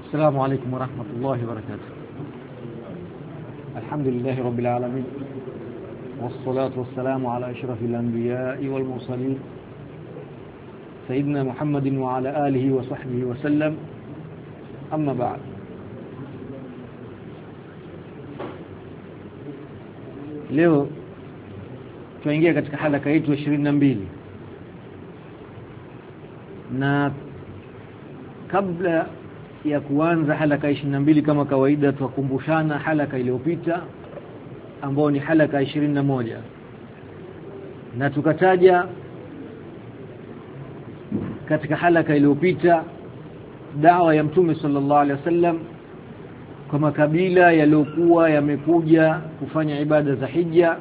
السلام عليكم ورحمة الله وبركاته. الحمد لله رب العالمين، والصلاة والسلام على أشرف الأنبياء والمرسلين سيدنا محمد وعلى آله وصحبه وسلم. أما بعد، leo tuingia katika halaka yetu 22, na kabla ya kuanza halaka 22 kama kawaida tukumbushana halaka iliyopita ambayo ni halaka 21, na tukataja katika halaka iliyopita da'wa ya Mtume sallallahu alaihi wasallam kwa makabila yaliokuwa yamekuja kufanya ibada za hija,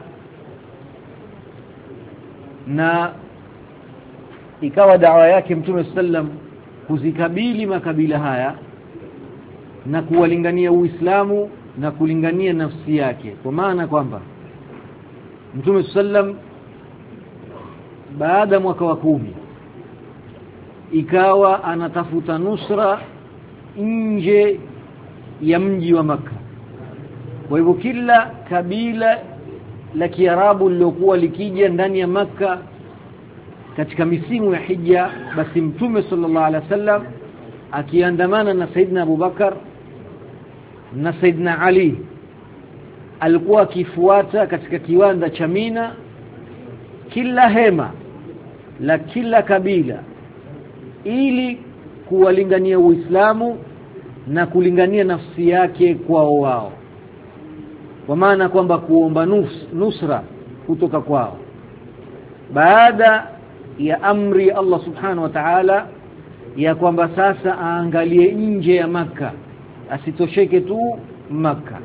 na ikawa da'wa yake Mtume sallam kuzikabili makabila haya na kuwalingania Uislamu na kulingania nafsi yake, kwa maana kwamba Mtume sallam baada mwaka wa 10 ikawa anatafuta nusra nje ya mji wa Makka. Kwa hivyo kila kabila la Kiarabu lilokuwa likija ndani ya Makka katika misimu ya hija, basi Mtume sallallahu alaihi wasallam akiandamana na Saidina Abu Bakar na Saidina Ali alikuwa akifuata katika kiwanda cha Mina kila hema la kila kabila ili kuwalingania Uislamu na kulingania nafsi yake kwao wao, kwa maana kwamba kuomba nusra kutoka kwao baada ya amri Allah subhanahu wa ta'ala ya kwamba sasa aangalie nje ya Makka, asitosheke tu Makka.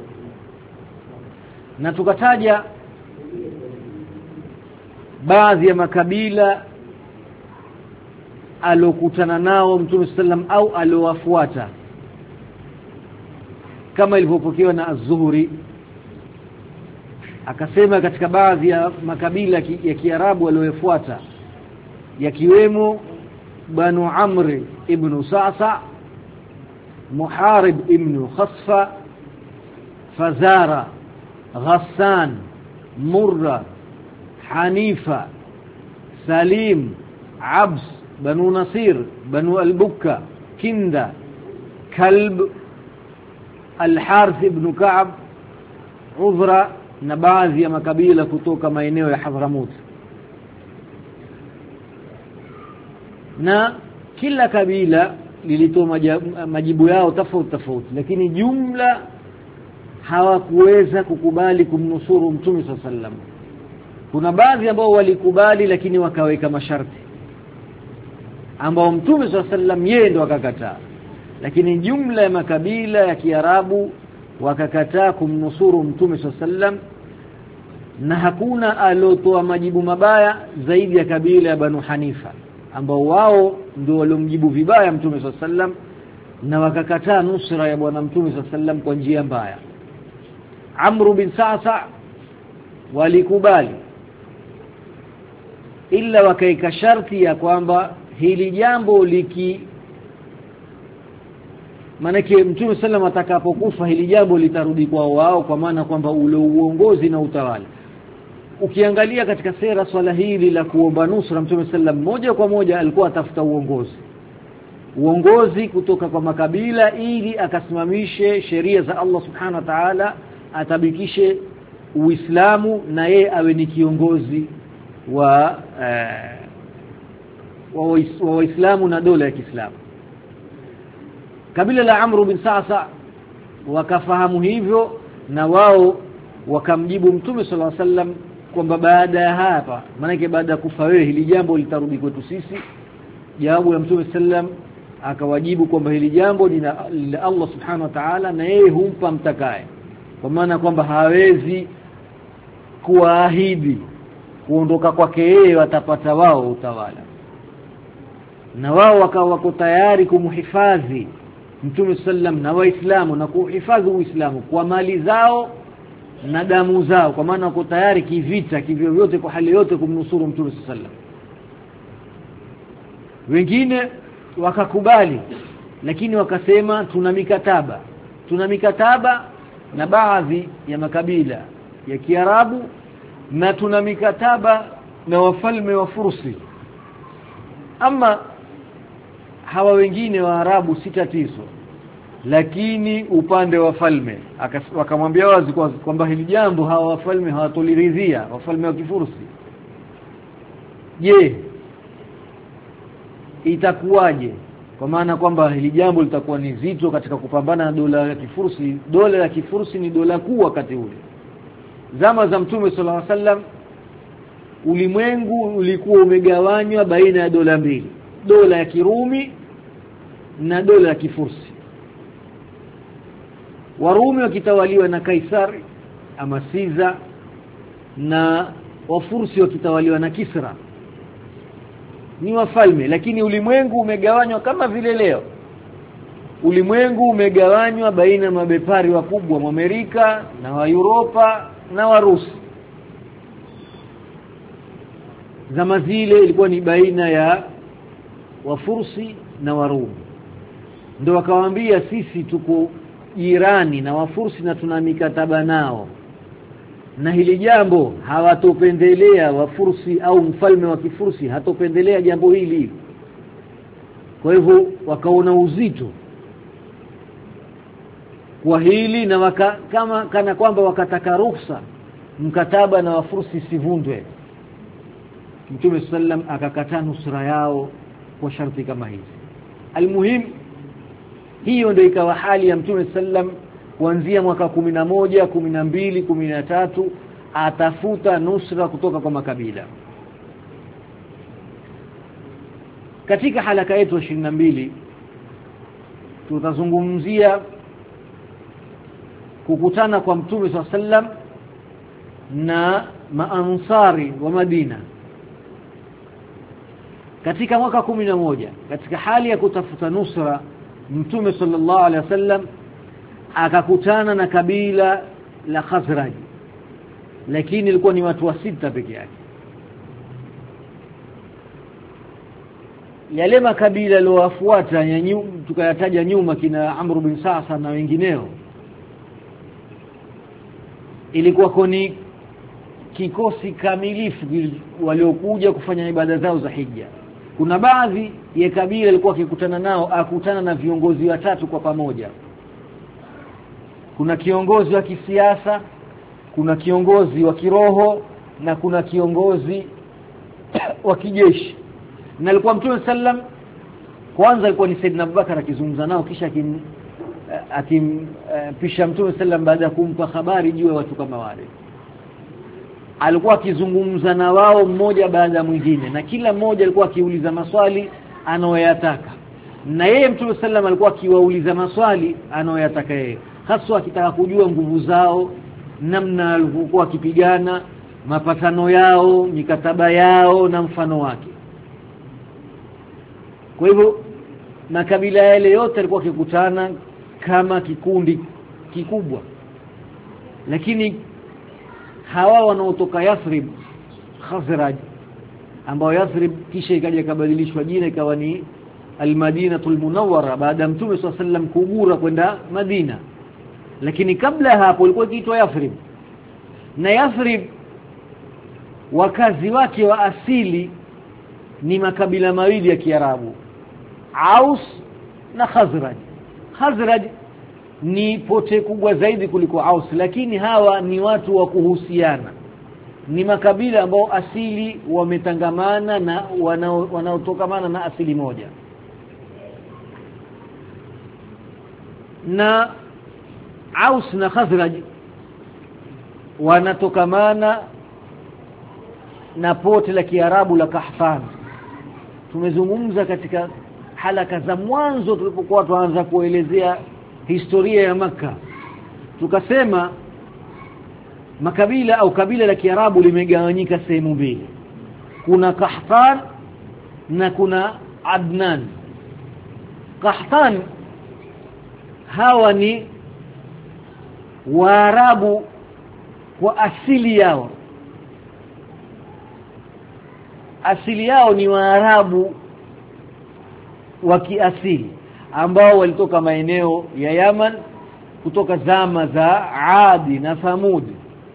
Na tukataja baadhi ya makabila alokutana nao Mtume sallam au alowafuata, kama ilivyopokewa na Az-Zuhri akasema katika baadhi ya makabila ya Kiarabu waliofuata yakiwemo Banu Amr ibn Sa'sa, Muharib ibn Khasfa, Fazara, Ghassan, Murra, Hanifa, Salim, Abs, Banu Nasir, Banu Al-Bukka, Kinda, Kalb, Al-Harith ibn Ka'b, Uzra, na baadhi ya makabila kutoka maeneo ya Hadhramut. Na kila kabila lilitoa majibu yao tofauti, lakini jumla hawakuweza kukubali kumnusuru Mtume sallallahu alaihi wasallam. Kuna baadhi ambao walikubali lakini wakaweka masharti ambao Mtume sallallahu alaihi wasallam yeye ndo akakataa, lakini jumla ya makabila ya Kiarabu wakakataa kumnusuru Mtume sallallahu alaihi wasallam, na hakuna alotoa majibu mabaya zaidi ya kabila ya Banu Hanifa ambao wao ndio waliomjibu vibaya Mtume sallallahu alaihi wasallam na wakakataa nusra ya bwana Mtume sallallahu alaihi wasallam kwa njia mbaya. Amr bin Sa'sa walikubali, ila wakaika sharti ya kwamba hili jambo manake Mtume sallam atakapokufa hili jambo litarudi kwa wao, kwa maana kwamba ule uongozi na utawala. Ukiangalia katika sera swala hili la kuomba nusra, Mtume sallam moja kwa moja alikuwa atafuta uongozi kutoka kwa makabila ili akasimamishe sheria za Allah subhanahu wa ta'ala, atabikishe Uislamu na yeye awe ni kiongozi wa Waislamu na dola ya Kiislamu. Kabila la Amr bin Sa'sa wakafahamu hivyo, na wao wakamjibu Mtume sallallahu alaihi wasallam kwamba baada ya hapa, maana baada ya kufa wewe hili jambo litarudi kwetu sisi. Jawabu ya Mtume sallam akawajibu kwamba hili jambo ni la Allah subhanahu wa ta'ala na yeye humpa mtakaye, kwa maana kwamba hawezi kuahidi kuondoka kwake yeye watapata wao utawala, na wao wako tayari kumhifadhi Mtume sallam na Waislamu na kuhifadhi Uislamu kwa mali zao na damu zao, kwa maana wako tayari kivita kivyovyote kwa hali yote kumnusuru Mtume sallam. Wengine wakakubali lakini wakasema tuna mikataba na baadhi ya makabila ya Kiarabu na tuna mikataba na wafalme wa Fursi. Ama hawa wengine wa Arabu si tatizo, lakini upande wa falme wakamwambia wazi kwamba hili jambo hawa wafalme hawatoliridhia, wafalme wa Kifursi. Je, itakuwaje? Kwa maana kwamba hili jambo litakuwa ni zito katika kupambana na dola ya Kifursi. Dola ya Kifursi ni dola kuu wakati ule. Zama za Mtume sallallahu alaihi wasallam ulimwengu ulikuwa umegawanywa baina ya dola mbili, dola ya Kirumi na dola ya Kifursi. Warumi wakitawaliwa na Kaisari ama Caesar, na Wafursi wakitawaliwa na Kisra. Ni wafalme, lakini ulimwengu umegawanywa kama vile leo. Ulimwengu umegawanywa baina mabepari wakubwa wa Amerika na wa Europa na Warusi. Zama zile ilikuwa ni baina ya Wafursi na Warumi. Ndio wakawaambia sisi tuko jirani na Wafursi na tuna mikataba nao, na hili jambo hawatopendelea Wafursi au mfalme wa Kifursi hatopendelea jambo hili. Kwa hivyo wakaona uzito kwa hili na kana kwamba wakataka ruhusa mkataba na Wafursi sivundwe. Mtume sallam akakataa nusra yao kwa sharti kama hizi. Almuhim, hiyo ndio ikawa hali ya Mtume sallam kuanzia mwaka 11, 12, 13 atafuta nusra kutoka kwa makabila. Katika halaka yetu 22 tutazungumzia kukutana kwa Mtume sallam na maansari wa Madina katika mwaka 11. Katika hali ya kutafuta nusra, Mtume sallallahu alaihi wasallam akakutana na kabila la Khazraj, lakini ilikuwa ni watu wa 6 peke yake. Yale makabila yaliowafuata tukayataja nyuma, kina Amr bin Sa'sa na wengineo, ilikuwa ni kikosi kamilifu waliokuja kufanya ibada zao za hija. Kuna baadhi ya kabila ilikuwa akikutana nao akutana na viongozi watatu kwa pamoja. Kuna kiongozi wa kisiasa, kuna kiongozi wa kiroho na kuna kiongozi wa kijeshi. Na alikuwa Mtume sallam kwanza alikuwa ni Saidina Abubakar akizungumza nao, kisha akimpisha Mtume sallam baada ya kumpa habari juu ya watu kama wale. Alikuwa akizungumza na wao mmoja baada ya mwingine, na kila mmoja alikuwa akiuliza maswali anayoyataka, na yeye Mtume sallam alikuwa akiwauliza maswali anayoyataka yeye, hasa akitaka kujua nguvu zao, namna walivyokuwa wakipigana, mapatano yao, mikataba yao na mfano wake. Kwa hivyo makabila yale yote alikuwa akikutana kama kikundi kikubwa. Lakini hawa wanaotoka Yathrib, Khazraj, ambao Yathrib kisha ikaja kabadilishwa jina ikawa ni Al-Madinatul Munawwara baada ya Mtume SAW kugura kwenda Madina, lakini kabla hapo ilikuwa ikiitwa Yathrib. Na Yathrib wakazi wake wa asili ni makabila mawili ya Kiarabu, Aus na Khazraj. Khazraj ni pote kubwa zaidi kuliko Aus, lakini hawa ni watu wa kuhusiana, ni makabila ambao asili wametangamana na wanaotokamana na asili moja. Na Aus na Khazraj wanatokamana na pote la Kiarabu la Kahfan. Tumezungumza katika halaka za mwanzo tulipokuwa tuanza kuelezea historia ya Makka, tukasema makabila au kabila la Kiarabu limegawanyika sehemu mbili. Kuna Kahfan na kuna Adnan. Kahfan hawa ni Waarabu kwa asili yao. Asili yao ni Waarabu wa kiasili, ambao walitoka maeneo ya Yaman kutoka zama za Adi na Thamud.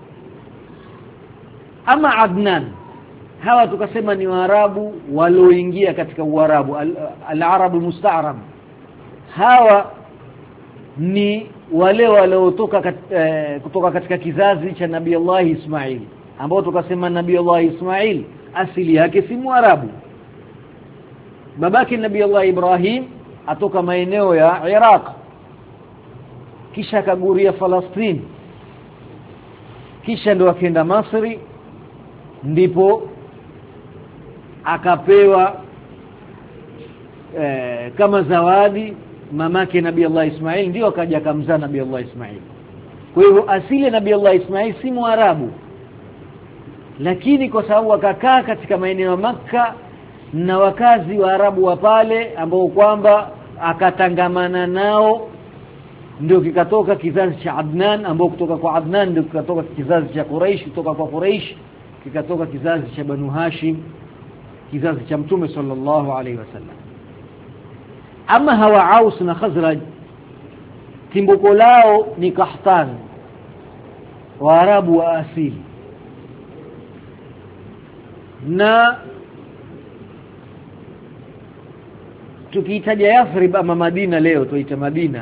Ama Adnan, hawa tukasema ni Waarabu walioingia katika Uarabu, al-Arabu musta'rab. Hawa ni wale waliotoka kutoka katika kizazi cha Nabii Allah Ismail, ambao tukasema Nabii Allah Ismail asili yake si Mwarabu. Babake Nabii Allah Ibrahim atoka maeneo ya Iraq, kisha akaguria Palestina, kisha ndo akaenda Misri, ndipo akapewa kama zawadi mamake Nabii Allah Ismail, ndio akaja akamzaa Nabii Allah Ismail. Kwa hivyo asili ya Nabii Allah Ismail si Mwarabu, lakini kwa sababu akakaa katika maeneo ya Makka na wakazi wa Arabu wa pale ambao kwamba akatangamana nao, ndio kikatoka kizazi cha Adnan, ambao kutoka kwa Adnan ndio kikatoka kizazi cha Quraysh, kutoka kwa Quraysh kikatoka kizazi cha Banu Hashim, kizazi cha Mtume sallallahu alaihi wasallam. Ama hawa Aus na Khazraj, timbuko lao ni Kahtan, Waarabu wa asili. Na tukiitaja Yathrib ama Madina leo tuita Madina,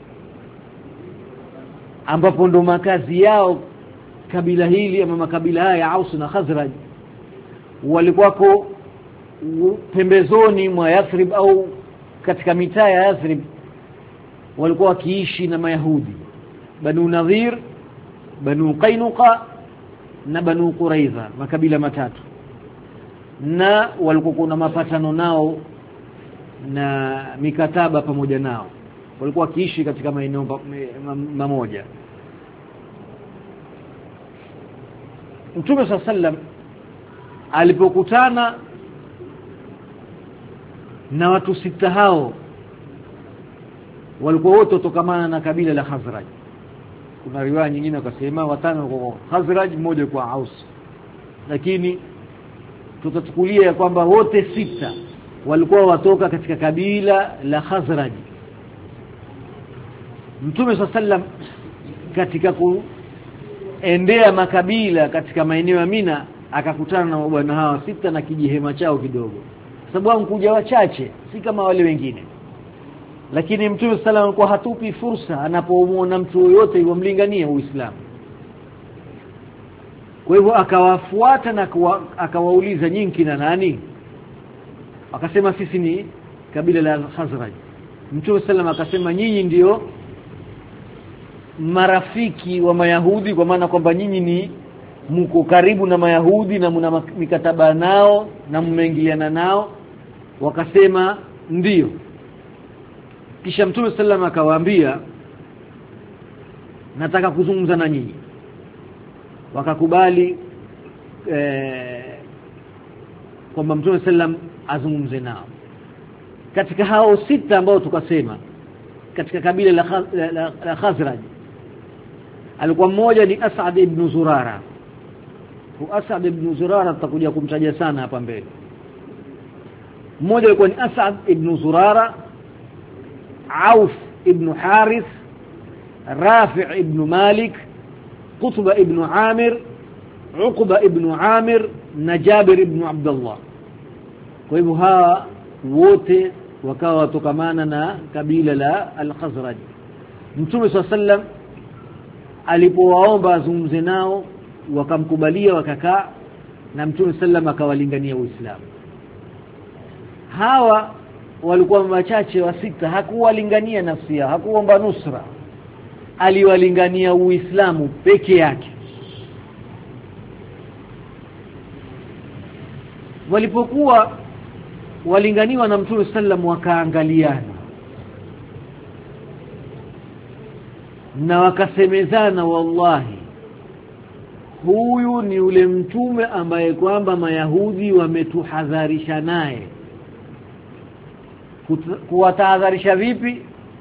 ambapo ndo makazi yao kabila hili ama makabila haya ya Aus na Khazraj, walikuwako pembezoni mwa Yathrib au katika mitaa ya Yathrib, walikuwa wakiishi na Mayahudi, Banu Nadhir, Banu Qainuqa na Banu Quraiza, makabila matatu. Na walikuwa kuna mapatano nao na mikataba pamoja nao, walikuwa wakiishi katika maeneo mamoja. Mtume sallam alipokutana na watu sita hao, walikuwa wote kutokamana na kabila la Khazraj. Kuna riwaya nyingine wakasema watano kwa Khazraj, mmoja kwa Aus, lakini tutachukulia kwamba wote sita walikuwa watoka katika kabila la Khazraj. Mtume sallam katika kuendea makabila katika maeneo ya Mina akakutana na mabwana hawa sita na kijihema chao kidogo, sababu wamkuja wachache, si kama wale wengine. Lakini Mtume sallam alikuwa hatupi fursa anapomuona mtu yoyote yomlingania Uislamu. Kwa hivyo akawafuata na akawauliza, nyinyi kina nani? Akasema sisi ni kabila la Khazraj. Mtume sallam akasema, nyinyi ndio marafiki wa Mayahudi, kwa maana kwamba nyinyi ni mko karibu na Mayahudi na mna mikataba nao na mmeingiliana nao? Wakasema ndio. Kisha Mtume sallam akawaambia, nataka kuzungumza na nyinyi. Wakakubali kwamba Mtume sallam azungumze nao. Katika hao sita ambao tukasema katika kabila la Khazraj, alikuwa mmoja ni As'ad ibn Zurara. As'ad ibn Zurara tutakuja kumtaja sana hapa mbele. Mmoja alikuwa ni As'ad ibn Zurara, Auf ibn Harith, Rafi' ibn Malik, Qutba ibn Amir, Uqba ibn Amir na Jabir ibn Abdullah. Kwa hivyo hawa wote wakawa watokamana na kabila la al-Khazraj. Mtume sallam alipowaomba azungumze nao, wakamkubalia, wakakaa na Mtume sallam akawalingania Uislamu. Hawa walikuwa machache wa sita, hakuwalingania nafsi yao, hakuomba nusra, aliwalingania Uislamu peke yake. Walipokuwa walinganiwa na Mtume sallam, wakaangaliana na wakasemezana, wallahi huyu ni ule mtume ambaye kwamba Mayahudi wametuhadharisha naye. Kuwatahadharisha vipi?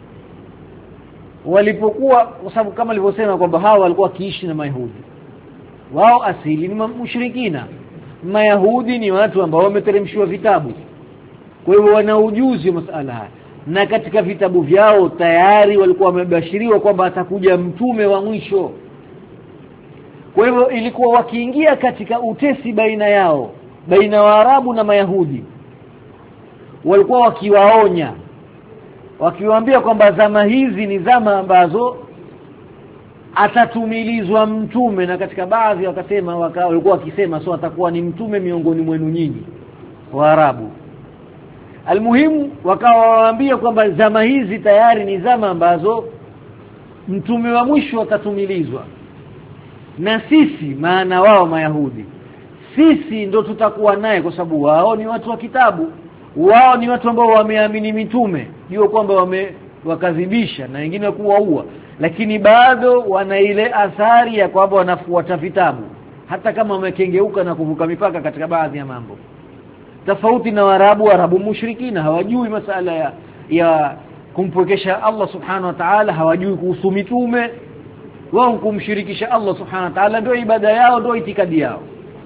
Walipokuwa, kwa sababu kama nilivyosema kwamba hawa walikuwa kiishi na Mayahudi, wao asili ni mushrikina. Mayahudi ni watu ambao wameteremshiwa vitabu, kwa hivyo wana ujuzi wa masuala haya. na katika vitabu vyao tayari walikuwa wamebashiriwa kwamba atakuja mtume wa mwisho. Kwa hivyo ilikuwa wakiingia katika utesi baina yao, baina Waarabu na Mayahudi, walikuwa wakiwaonya, wakiwaambia kwamba zama hizi ni zama ambazo atatumilizwa mtume, na katika baadhi wakasema walikuwa wakisema so atakuwa ni mtume miongoni mwenu nyinyi Waarabu. Almuhimu wakawaambia kwamba zama hizi tayari ni zama ambazo mtume wa mwisho atatumilizwa, na sisi, maana wao Mayahudi, sisi ndo tutakuwa naye, kwa sababu wao ni watu wa kitabu, wao ni watu ambao wameamini mitume, ndio kwamba wakadhibisha na wengine kuwaua, lakini bado wana ile athari ya kwamba wanafuata vitabu, hata kama wamekengeuka na kuvuka mipaka katika baadhi ya mambo. Tofauti na Waarabu mushrikina, hawajui masala ya kumpwekesha Allah subhanahu wa ta'ala, hawajui kuhusu mitume. Wao kumshirikisha Allah subhanahu wa ta'ala ndio ibada yao, ndio itikadi yao.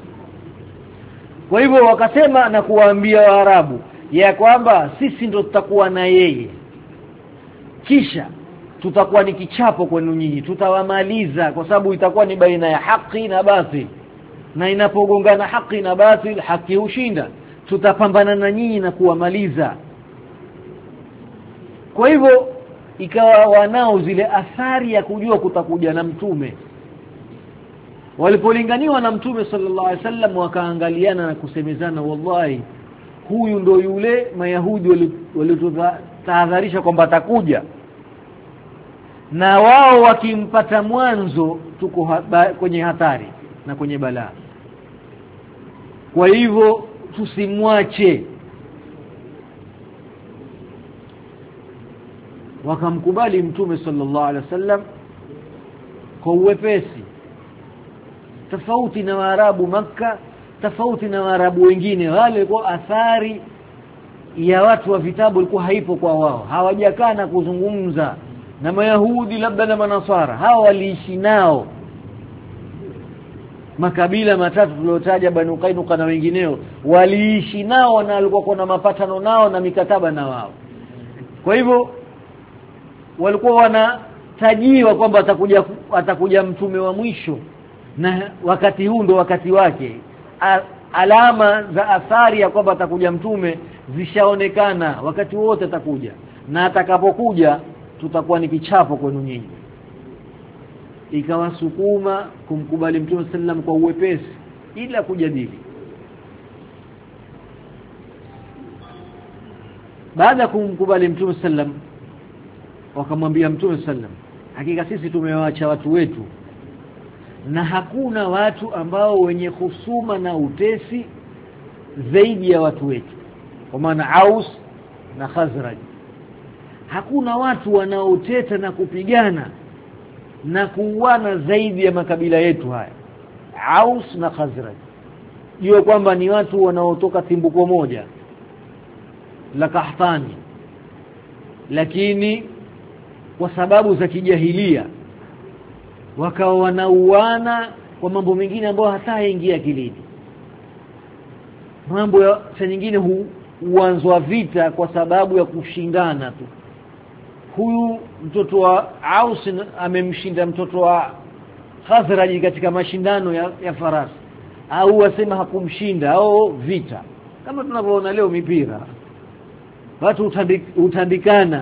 Kwa hivyo wakasema na kuwaambia Waarabu ya kwamba sisi ndio tutakuwa na yeye, kisha tutakuwa ni kichapo kwenu nyinyi, tutawamaliza, kwa sababu itakuwa ni baina ya haki na batil, na inapogongana haki na batil, haki hushinda. Tutapambana na nyinyi na kuwamaliza. Kwa hivyo ikawa wanao zile athari ya kujua kutakuja na mtume. Walipolinganiwa na mtume sallallahu alaihi wasallam, wakaangaliana na kusemezana, wallahi huyu ndo yule Mayahudi walitutahadharisha kwamba atakuja, na wao wakimpata mwanzo tuko kwenye hatari na kwenye balaa. Kwa hivyo tusimwache. Wakamkubali mtume sallallahu alaihi wasallam kwa uwepesi, tofauti na Waarabu Makka, tofauti na Waarabu wengine. Wale kwa athari ya watu wa vitabu ilikuwa haipo kwa wao, hawajakaa na kuzungumza na Mayahudi labda na Manasara. Hao waliishi nao makabila matatu tuliyotaja, Banu Qainuqa na wengineo, waliishi nao na walikuwa kuna mapatano nao na mikataba na wao. Kwa hivyo walikuwa wanatajiwa kwamba atakuja mtume wa mwisho, na wakati huu ndo wakati wake. Alama za athari ya kwamba atakuja mtume zishaonekana, wakati wote atakuja, na atakapokuja tutakuwa ni kichapo kwenu nyinyi. Ikawasukuma kumkubali mtume sallam kwa uwepesi, ila kujadili. Baada kumkubali mtume sallam, wakamwambia mtume sallam, hakika sisi tumewaacha watu wetu, na hakuna watu ambao wenye husuma na utesi zaidi ya watu wetu, kwa maana Aus na Khazraj. Hakuna watu wanaoteta na kupigana na kuuana zaidi ya makabila yetu haya, Aus na Khazraj. Jua kwamba ni watu wanaotoka timbuko moja la Kahtani, lakini kwa sababu za kijahilia wakawa wanauana kwa mambo mengine ambayo hata haingia akilini. Mambo ya saa nyingine huanzwa vita kwa sababu ya kushindana tu. Huyu mtoto wa Aus amemshinda mtoto wa Khazraj katika mashindano ya farasi, au wasema hakumshinda, au vita. Kama tunavyoona leo mipira, watu utandikana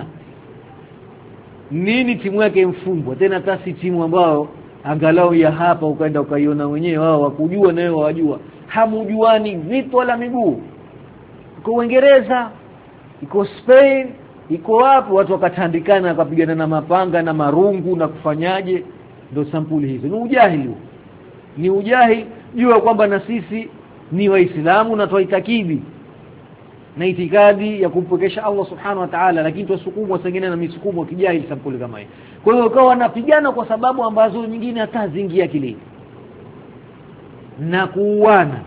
nini timu yake mfungwa, tena tasi timu ambao angalau ya hapa ukaenda ukaiona wenyewe, wao wakujua na wao wajua, hamujuani vitu wala miguu. Iko Uingereza, iko Spain, iko wapi, watu wakatandikana wakapigana na mapanga na marungu na kufanyaje. Ndio sampuli hizo. Ni ujahili. Ni ujahili. Jua kwamba na sisi ni Waislamu na tuitakidi na itikadi ya kumpokesha Allah subhanahu wa ta'ala, lakini tusukumwa sengine na misukumo kijahili sampuli kama hii. Kwa hiyo wakawa wanapigana kwa sababu ambazo nyingine hata zingia akili, na kuuana.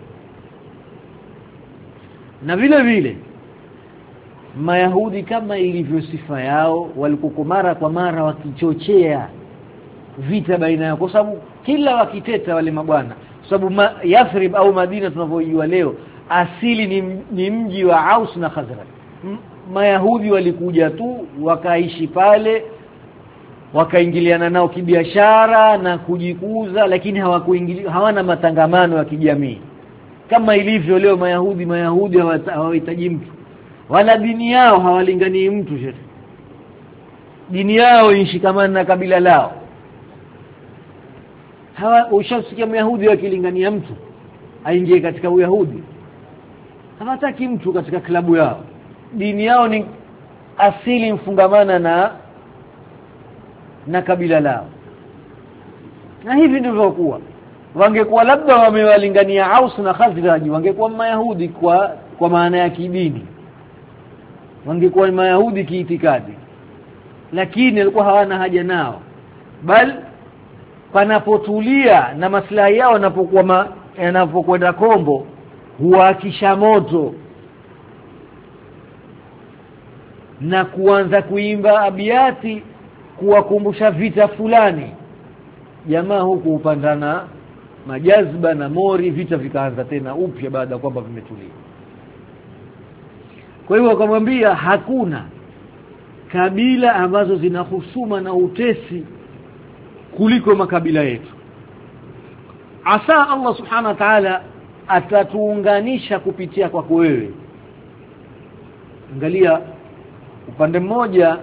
Na vile vile Mayahudi kama ilivyo sifa yao, walikuwa mara kwa mara wakichochea vita baina yao, kwa sababu kila wakiteta wale mabwana, kwa sababu Yathrib au Madina tunavyojua leo asili ni mji wa Aus na Khazraj. Mayahudi walikuja tu wakaishi pale, wakaingiliana nao kibiashara na kujikuza, lakini hawana matangamano ya kijamii kama ilivyo leo. Mayahudi hawahitaji mtu, wala dini yao hawalingani mtu. Dini yao inshikamana na kabila lao. Ushasikia Myahudi wakilingania mtu aingie katika Uyahudi? Hawataki mtu katika klabu yao. Dini yao ni asili mfungamana na kabila lao. Na hivi ndivyo kuwa. Wangekuwa labda wamewalingania Aus na Khazraj, wangekuwa Mayahudi kwa maana ya kidini, wangekuwa Mayahudi kiitikadi, lakini walikuwa hawana haja nao, bali panapotulia na maslahi yao yanapokwenda kombo huakisha moto na kuanza kuimba abiati kuwakumbusha vita fulani. Jamaa huku upandana majazba na mori, vita vikaanza tena upya baada kwamba vimetulia. Kwa hiyo akamwambia hakuna kabila ambazo zinahusuma na utesi kuliko makabila yetu. Asa Allah subhanahu wa ta'ala atatuunganisha kupitia kwako wewe. Angalia, upande mmoja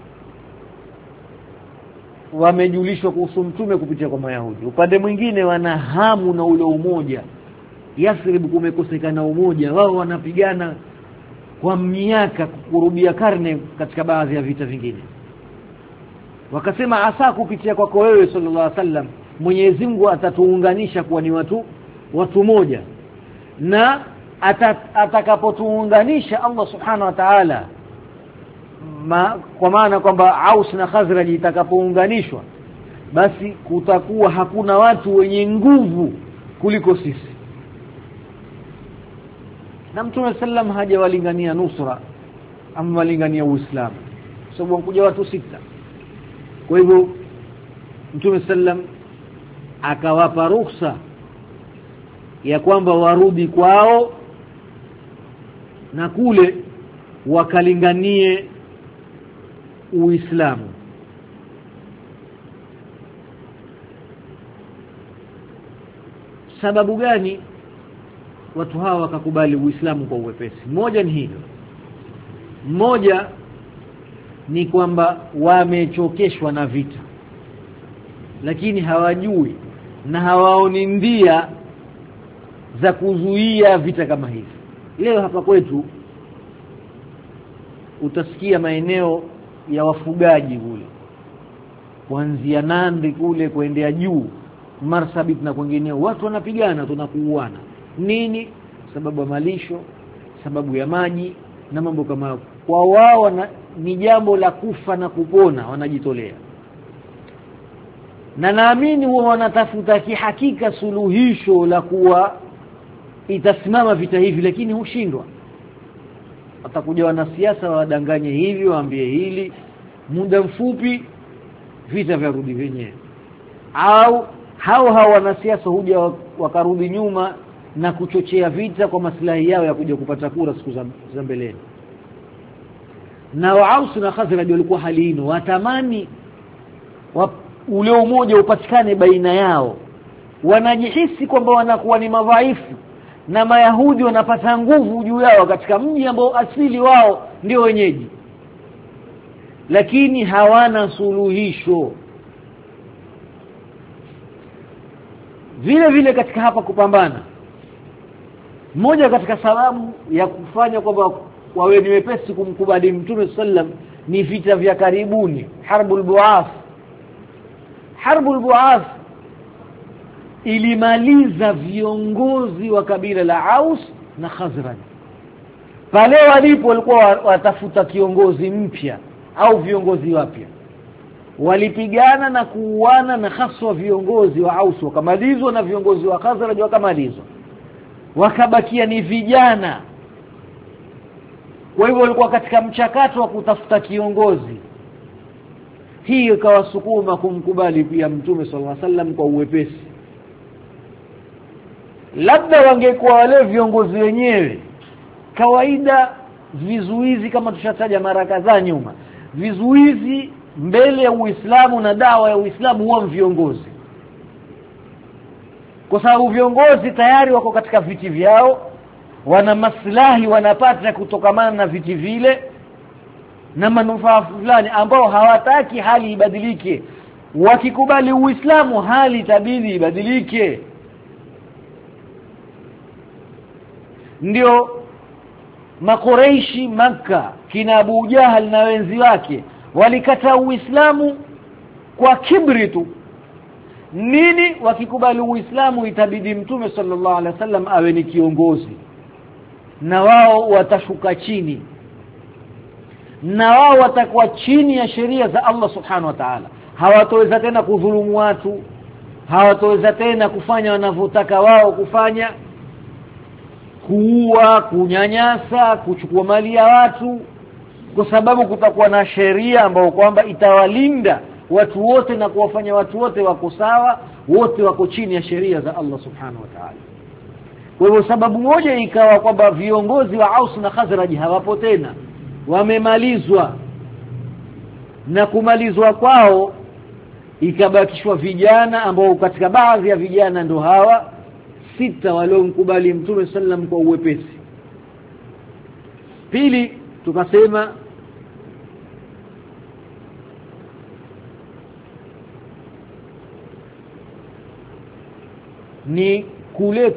wamejulishwa kuhusu mtume kupitia kwa Mayahudi, upande mwingine wana hamu na ule umoja. Yathrib kumekosekana umoja, wao wanapigana kwa miaka kurubia karne katika baadhi ya vita vingine. Wakasema asa kupitia kwako wewe sallallahu alaihi wasallam Mwenyezi Mungu atatuunganisha kuwa ni watu moja, na atakapotuunganisha Allah subhanahu wa ta'ala, kwa maana kwamba Aus na Khazraj itakapounganishwa, basi kutakuwa hakuna watu wenye nguvu kuliko sisi. Na Mtume sallam hajawalingania nusra, amewalingania Uislamu, sababu wanakuja watu 6. Kwa hivyo Mtume sallam akawapa ruhusa ya kwamba warudi kwao na kule wakalinganie Uislamu. Sababu gani watu hawa wakakubali Uislamu kwa uwepesi? Moja ni hilo. Moja ni kwamba wamechokeshwa na vita, lakini hawajui na hawaoni ndia za kuzuia vita kama hivi. Leo hapa kwetu utasikia maeneo ya wafugaji kule, kuanzia Nandi kule kuendea juu Marsabit na kwingineo, watu wanapigana, tunakuuana. Nini? Sababu ya malisho, sababu ya maji na mambo kama hayo. Kwa wao ni jambo la kufa na kupona, wanajitolea. Na naamini wao wanatafuta kihakika suluhisho la kuwa itasimama vita hivi, lakini hushindwa. Atakuja wanasiasa wadanganye hivi, waambie hili, muda mfupi vita virudi wenyewe. Au hao wanasiasa huja wakarudi nyuma na kuchochea vita kwa maslahi yao ya kuja kupata kura siku za mbeleni. Na Aus na Khazraj walikuwa hali hino, watamani ule umoja upatikane baina yao. Wanajihisi kwamba wanakuwa ni madhaifu na Mayahudi wanapata nguvu juu yao katika mji ambao asili wao ndio wenyeji, lakini hawana suluhisho. Vile katika hapa kupambana, moja katika sababu ya kufanya kwamba wawe ni wepesi kumkubali Mtume sallam ni vita vya karibuni, Harbul Bu'ath. Harbul Bu'ath ilimaliza viongozi wa kabila la Aus na Khazraj. Pale walipo walikuwa watafuta kiongozi mpya au viongozi wapya, walipigana na kuuana, na haswa viongozi wa Aus wakamalizwa na viongozi wa Khazraj wakamalizwa, wakabakia ni vijana. Kwa hivyo walikuwa katika mchakato wa kutafuta kiongozi. Hii ikawasukuma kumkubali pia Mtume sallallahu alaihi wasallam kwa uwepesi. Labda wangekuwa wale viongozi wenyewe kawaida vizuizi kama tushataja mara kadhaa nyuma. Vizuizi mbele ya Uislamu na dawa ya Uislamu huwa viongozi. Kwa sababu viongozi tayari wako katika viti vyao, wana maslahi wanapata kutokamana na viti vile na manufaa fulani ambao hawataki hali ibadilike. Wakikubali Uislamu hali itabidi ibadilike. Ndio Makureishi Makka kina Abu Jahal na wenzi wake walikataa Uislamu kwa kibri tu. Nini? Wakikubali Uislamu itabidi Mtume sallallahu alaihi wasallam awe ni kiongozi, na wao watashuka chini, na wao watakuwa chini ya sheria za Allah subhanahu wa ta'ala. Hawatoweza tena kudhulumu watu, hawatoweza tena kufanya wanavyotaka wao kufanya, kuua, kunyanyasa, kuchukua mali ya watu, kwa sababu kutakuwa na sheria ambayo kwamba itawalinda watu wote na kuwafanya watu wote wako sawa, wote wako chini ya sheria za Allah subhanahu wa ta'ala. Kwa hivyo sababu moja ikawa kwamba viongozi wa Aus na Khazraj hawapo tena, wamemalizwa, na kumalizwa kwao ikabakishwa vijana ambao katika baadhi ya vijana ndo hawa 6 waliomkubali Mtume sallam kwa uwepesi. Pili, tukasema ni kule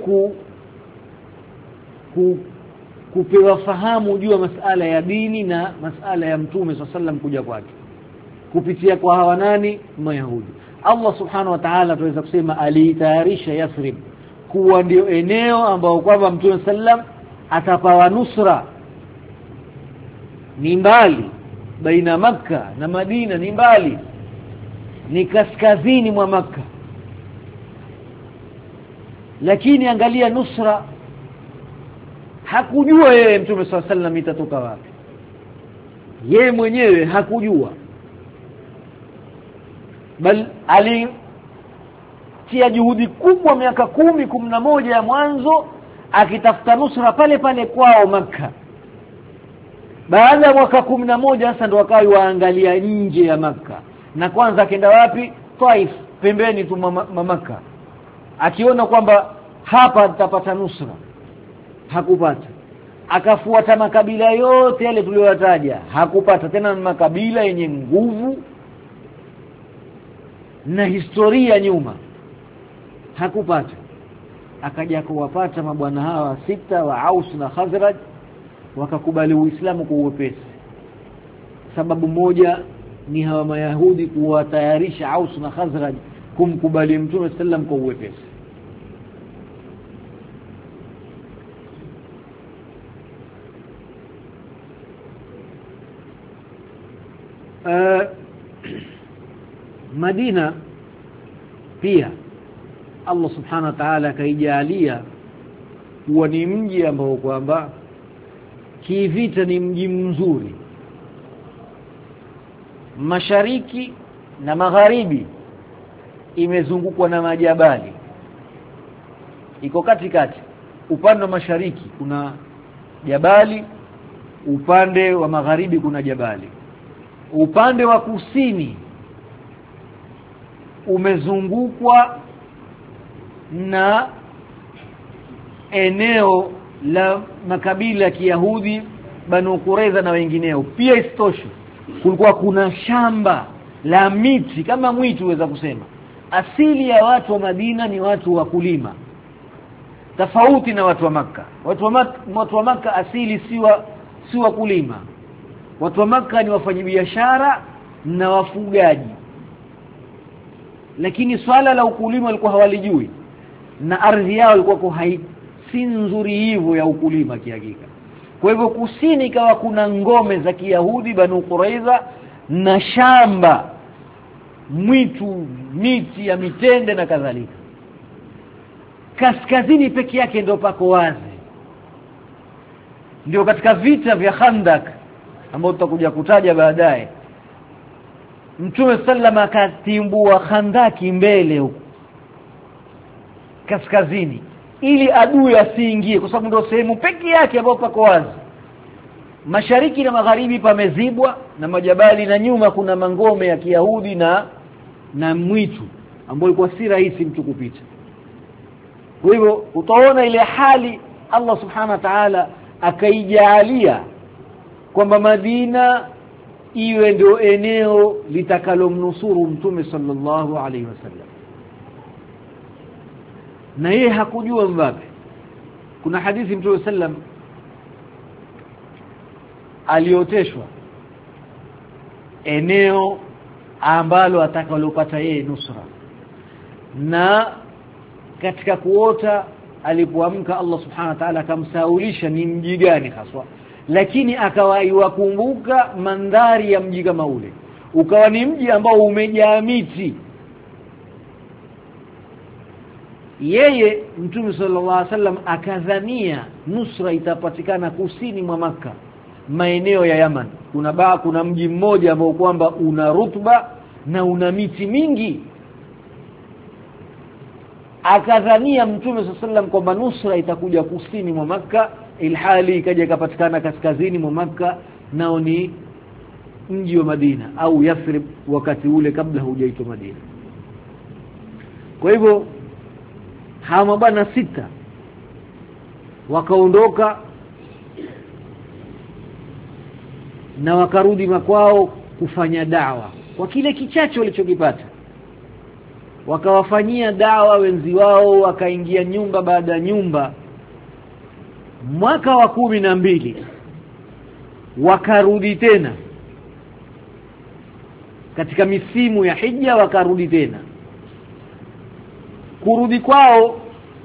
kupewa fahamu juu ya masala ya dini na masala ya Mtume sallam kuja kwake kupitia kwa hawa nani? Mayahudi. Allah subhanahu wa ta'ala tuweza kusema alitayarisha Yathrib kuwa ndio eneo ambao kwamba Mtume sallam atapawa nusra. Ni mbali baina Makka na Madina, ni mbali, ni kaskazini mwa Makka, lakini angalia nusra. Hakujua yeye Mtume sallam itatoka wapi, yeye mwenyewe hakujua, bali alitia juhudi kubwa miaka 10-11 ya mwanzo akitafuta nusra pale pale kwao Makka. Baada ya mwaka 11 sasa ndo wakawa waangalia nje ya Makka, na kwanza akaenda wapi? Taif, pembeni tu Makka, akiona kwamba hapa tutapata nusra. Hakupata. Akafuata makabila yote yale tuliyoyataja, hakupata tena. Makabila yenye nguvu na historia nyuma, hakupata. Akaja kuwapata mabwana hawa 6 wa Aus na Khazraj, wakakubali Uislamu kwa uwepesi. Sababu moja ni hawa Mayahudi kuwatayarisha Aus na Khazraj kumkubali Mtume sallam kwa uwepesi. Madina pia Allah subhanahu wa ta'ala kaijalia kuwa ni mji ambao kwamba kivita ni mji mzuri. Mashariki na magharibi imezungukwa na majabali, iko katikati. Upande wa mashariki kuna jabali, upande wa magharibi kuna jabali. Upande wa kusini umezungukwa na eneo la makabila ya Kiyahudi, Banu Qurayza na wengineo. Pia isitoshe kulikuwa kuna shamba la miti kama mwitu waweza kusema. Asili ya watu wa Madina ni watu wa kulima, tofauti na watu wa Makka. Watu wa Makka asili si wa kulima. Watu wa Makka ni wafanyabiashara na wafugaji, lakini swala la ukulima walikuwa hawalijui, na ardhi yao ilikuwa si nzuri hivyo ya ukulima kihakika. Kwa hivyo kusini ikawa kuna ngome za Kiyahudi Banu Qurayza na shamba, mwitu, miti ya mitende na kadhalika. Kaskazini peke yake ndio pako wazi. Ndio katika vita vya Khandak ambao tutakuja kutaja baadaye, Mtume sallama akatimbua Khandaki mbele huko kaskazini ili adui asiingie, kwa sababu ndio sehemu pekee yake ambapo pako wazi. mashariki na magharibi pamezibwa na majabali na nyuma kuna mangome ya Kiyahudi na mwitu ambao ilikuwa si rahisi mtu kupita. Kwa hivyo utaona ile hali Allah subhanahu wa ta'ala akaijalia kwamba Madina iwe ndio eneo litakalomnusuru Mtume sallallahu alaihi wasallam. Na yeye hakujua mbabe. Kuna hadithi Mtume sallam alioteshwa eneo ambalo atakalopata yeye nusra, na katika kuota alipoamka Allah subhanahu wa ta'ala akamsaulisha ni mji gani haswa, lakini akawaiwakumbuka mandhari ya mji kama ule, ukawa ni mji ambao umejaa miti. Yeye Mtume sallallahu alaihi wasallam akadhania nusra itapatikana kusini mwa Makka, maeneo ya Yaman. Kuna mji mmoja ambao kwamba una rutuba na una miti mingi. Akadhania Mtume sallallahu alaihi wasallam kwamba nusra itakuja kusini mwa Makka, ilhali ikaja ikapatikana kaskazini mwa Makka, nao ni mji wa Madina au Yathrib wakati ule kabla hujaitwa Madina. Kwa hivyo hawa mabwana 6 wakaondoka na wakarudi makwao kufanya da'wa kwa kile kichache walichokipata. Wakawafanyia da'wa wenzi wao, wakaingia nyumba baada nyumba. Mwaka wa 12 wakarudi tena katika misimu ya hija, wakarudi tena. Kurudi kwao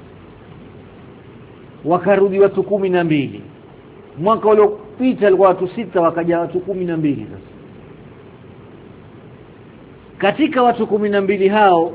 wakarudi watu 12. Mwaka uliopita walikuwa watu 6, wakaja watu 12 sasa. Katika watu 12 hao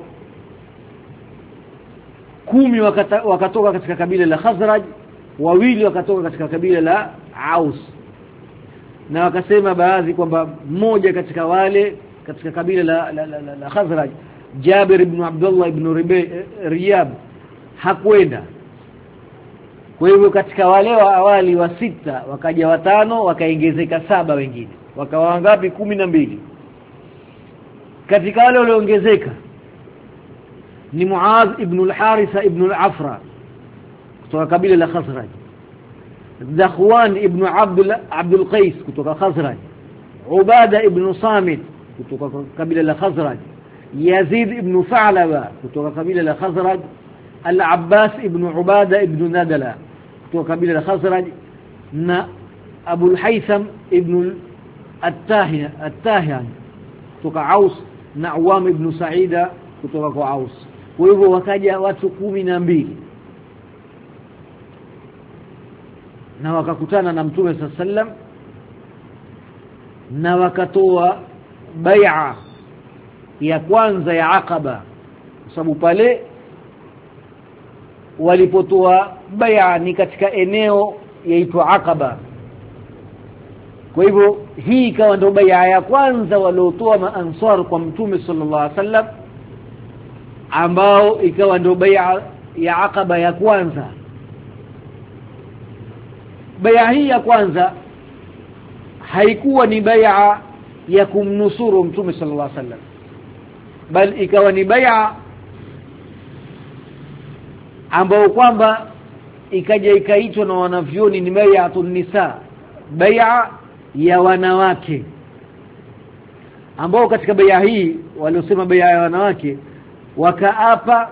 10 wakatoka katika kabila la Khazraj, 2 wakatoka katika kabila la Aus. Na wakasema baadhi kwamba mmoja katika wale katika kabila la Khazraj, Jabir ibn Abdullah ibn Riyab, hakwenda. Kwa hivyo katika wale wa awali wa 6 wakaja 5, wakaongezeka 7 wengine, wakawa ngapi? 12. Katika wale walioongezeka ni Muadh ibn al-Haritha ibn al-Afra kutoka kabila la Khazraj, Dakhwan ibn Abdul Qais kutoka Khazraj, Ubada ibn Samit kutoka kabila la Khazraj, Yazid ibn Fa'laba kutoka kabila la Khazraj, Al-Abbas ibn Ubada ibn Nadala kutoka kabila la Khazraj, na Abu al-Haytham ibn At-Tahiyan kutoka Aus, na Awam ibn Sa'ida kutoka kwa Aus. Kwa hivyo wakaja watu 12 na wakakutana na Mtume sallam, na wakatoa bai'a ya kwanza ya Aqaba, kwa sababu pale walipotoa bai'a ni katika eneo yaitwa Aqaba. Kwa hivyo hii ikawa ndio bai'a ya kwanza waliotoa maansar kwa Mtume sallallahu alaihi wasallam, ambao ikawa ndio bai'a ya Aqaba ya kwanza. Bai'a hii ya kwanza haikuwa ni bai'a ya kumnusuru Mtume sallallahu alaihi wasallam, bali ikawa ni bai'a ambao kwamba ikaja ikaitwa na wanavyoni ni bai'atun nisa, bai'a ya wanawake, ambao katika bai'a hii waliosema bai'a ya wanawake wakaapa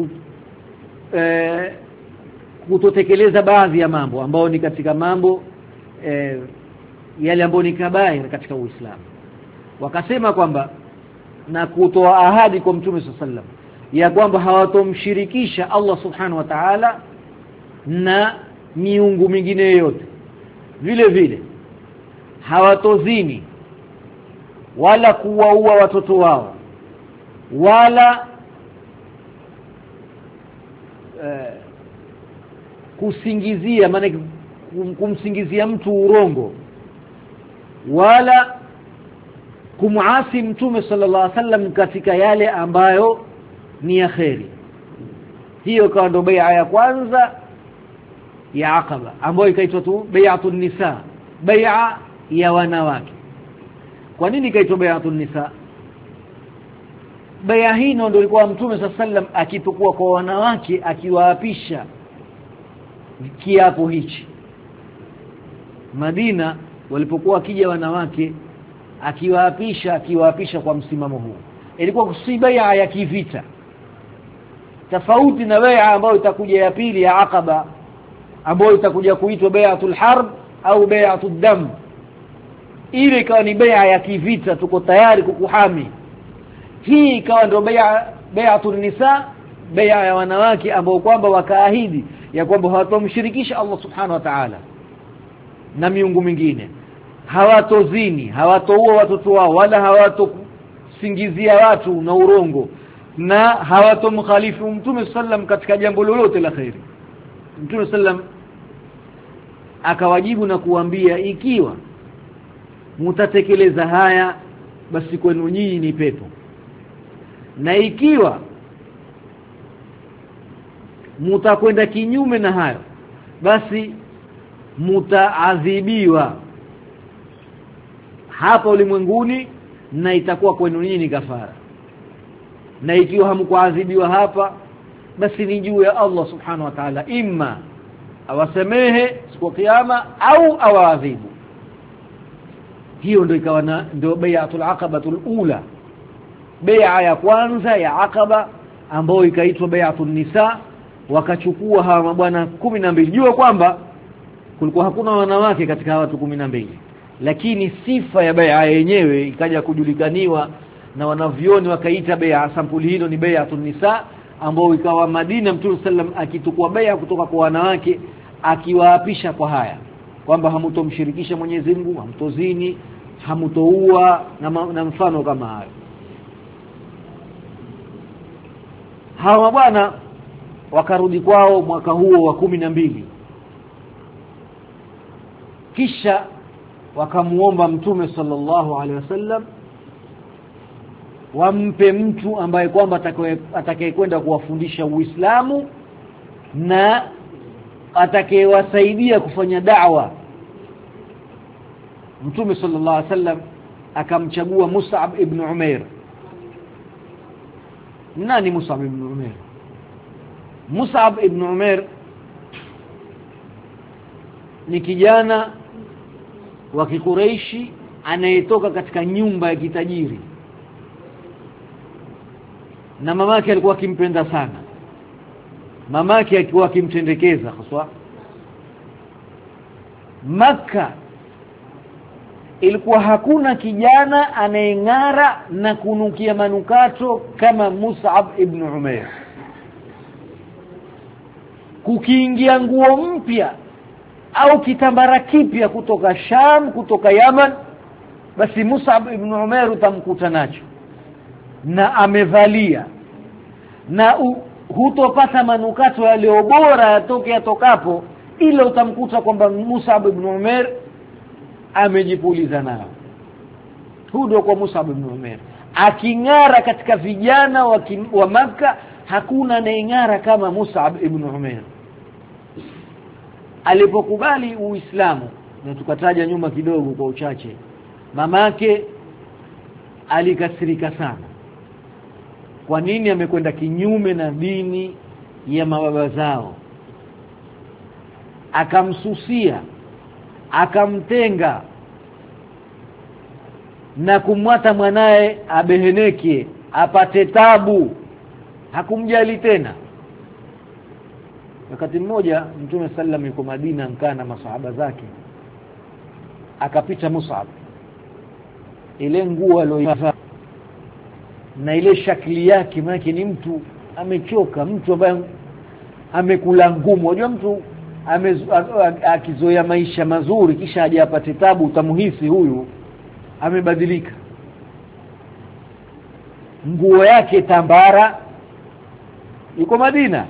kutotekeleza baadhi ya mambo ambao ni katika mambo yale ambayo ni kabair katika Uislamu. Wakasema kwamba na kutoa ahadi kwa Mtume sallam ya kwamba hawatomshirikisha Allah subhanahu wa ta'ala na miungu mingine yote, vile vile hawatozini wala kuwaua watoto wao, wala kusingizia, maana kumsingizia mtu urongo, wala kumuasi Mtume sallallahu alaihi wasallam katika yale ambayo ni ya khairi. Hiyo kwa ndo bai'a ya kwanza ya Aqaba, ambayo ikaitwa tu bai'atun nisa, bai'a ya wanawake. Kwa nini kaitwa bai'atun nisa? Bai'a hii ndio ilikuwa Mtume sallam akitukua kwa wanawake akiwaapisha kiapo hichi. Madina walipokuwa akija wanawake akiwaapisha kwa msimamo huu. Ilikuwa si bai'a ya kivita. Tofauti na bai'a ambayo itakuja ya pili ya Aqaba ambayo itakuja kuitwa bai'atul harb au bai'atud dam. Ile ikawa ni bai'a ya kivita, tuko tayari kukuhami. Hii ikawa ndio bai'atun nisa, bai'a ya wanawake ambao kwamba wakaahidi ya kwamba hawatomshirikisha Allah subhanahu wa ta'ala na miungu mingine, hawatozini, hawatoua watoto wao, wala hawatosingizia watu na urongo, na hawatomkhalifu Mtume sallam katika jambo lolote la khairi. Mtume sallam akawajibu na kuambia, ikiwa mutatekeleza haya basi kwenu nyinyi ni pepo, na ikiwa mutakwenda kinyume na hayo basi mutaadhibiwa hapa ulimwenguni na itakuwa kwenu nyinyi kafara, na ikiwa hamkuadhibiwa hapa basi ni juu ya Allah subhanahu wa ta'ala, imma awasamehe siku ya kiyama au awaadhibu. Hiyo ndio ikawa ndio bai'atul aqabatul ula, bai'a ya kwanza ya Aqaba ambayo ikaitwa bai'atun nisa. Wakachukua hawa mabwana 12. Jua kwamba kulikuwa hakuna wanawake katika watu 12, lakini sifa ya bai'a yenyewe ikaja kujulikaniwa na wanavyoni, wakaita bai'a sampuli hilo ni bai'atun nisa, ambayo ikawa Madina Mtume sallam akitukua bai'a kutoka kwa wanawake akiwaapisha kwa haya kwamba hamutomshirikisha Mwenyezi Mungu, hamtozini, hamutoua na mfano kama hayo. Hawa bwana wakarudi kwao mwaka huo wa 12. Kisha wakamuomba Mtume sallallahu alaihi wasallam wampe mtu ambaye kwamba atakayekwenda kuwafundisha Uislamu na atakayewasaidia kufanya da'wa. Mtume sallallahu alaihi wasallam akamchagua Mus'ab ibn Umair. Nani Mus'ab ibn Umair? Mus'ab ibn Umair ni kijana wa Quraishi anayetoka katika nyumba ya kitajiri, na mamake alikuwa akimpenda sana, mamake alikuwa akimtendekeza haswa. Makka ilikuwa hakuna kijana anayeng'ara na kunukia manukato kama Mus'ab ibn Umair. Kukiingia nguo mpya au kitambara kipya kutoka Sham, kutoka Yaman, basi Mus'ab ibn Umair utamkuta nacho na amevalia, na hutopata manukato yale bora yatokapo, ila utamkuta kwamba Mus'ab ibn Umair amejipuliza nao. Huyo ndio kwa Mus'ab ibn Umair aking'ara katika vijana wa Makka. Hakuna anayeng'ara kama Mus'ab ibn Umair. Alipokubali Uislamu, na tukataja nyuma kidogo kwa uchache, mamake alikasirika sana. Kwa nini amekwenda kinyume na dini ya mababa zao? Akamsusia, akamtenga na kumwata mwanae abeheneke apate tabu. Hakumjali tena. Wakati mmoja Mtume sallam yuko Madina, mkaa na masahaba zake, akapita Mus'ab. Ile nguo aliyovaa na ile shakli yake, maana ni mtu amechoka, mtu ambaye amekula ngumu. Unajua mtu akizoea maisha mazuri kisha aje apate tabu, utamuhisi huyu amebadilika. Nguo yake tambara, yuko Madina,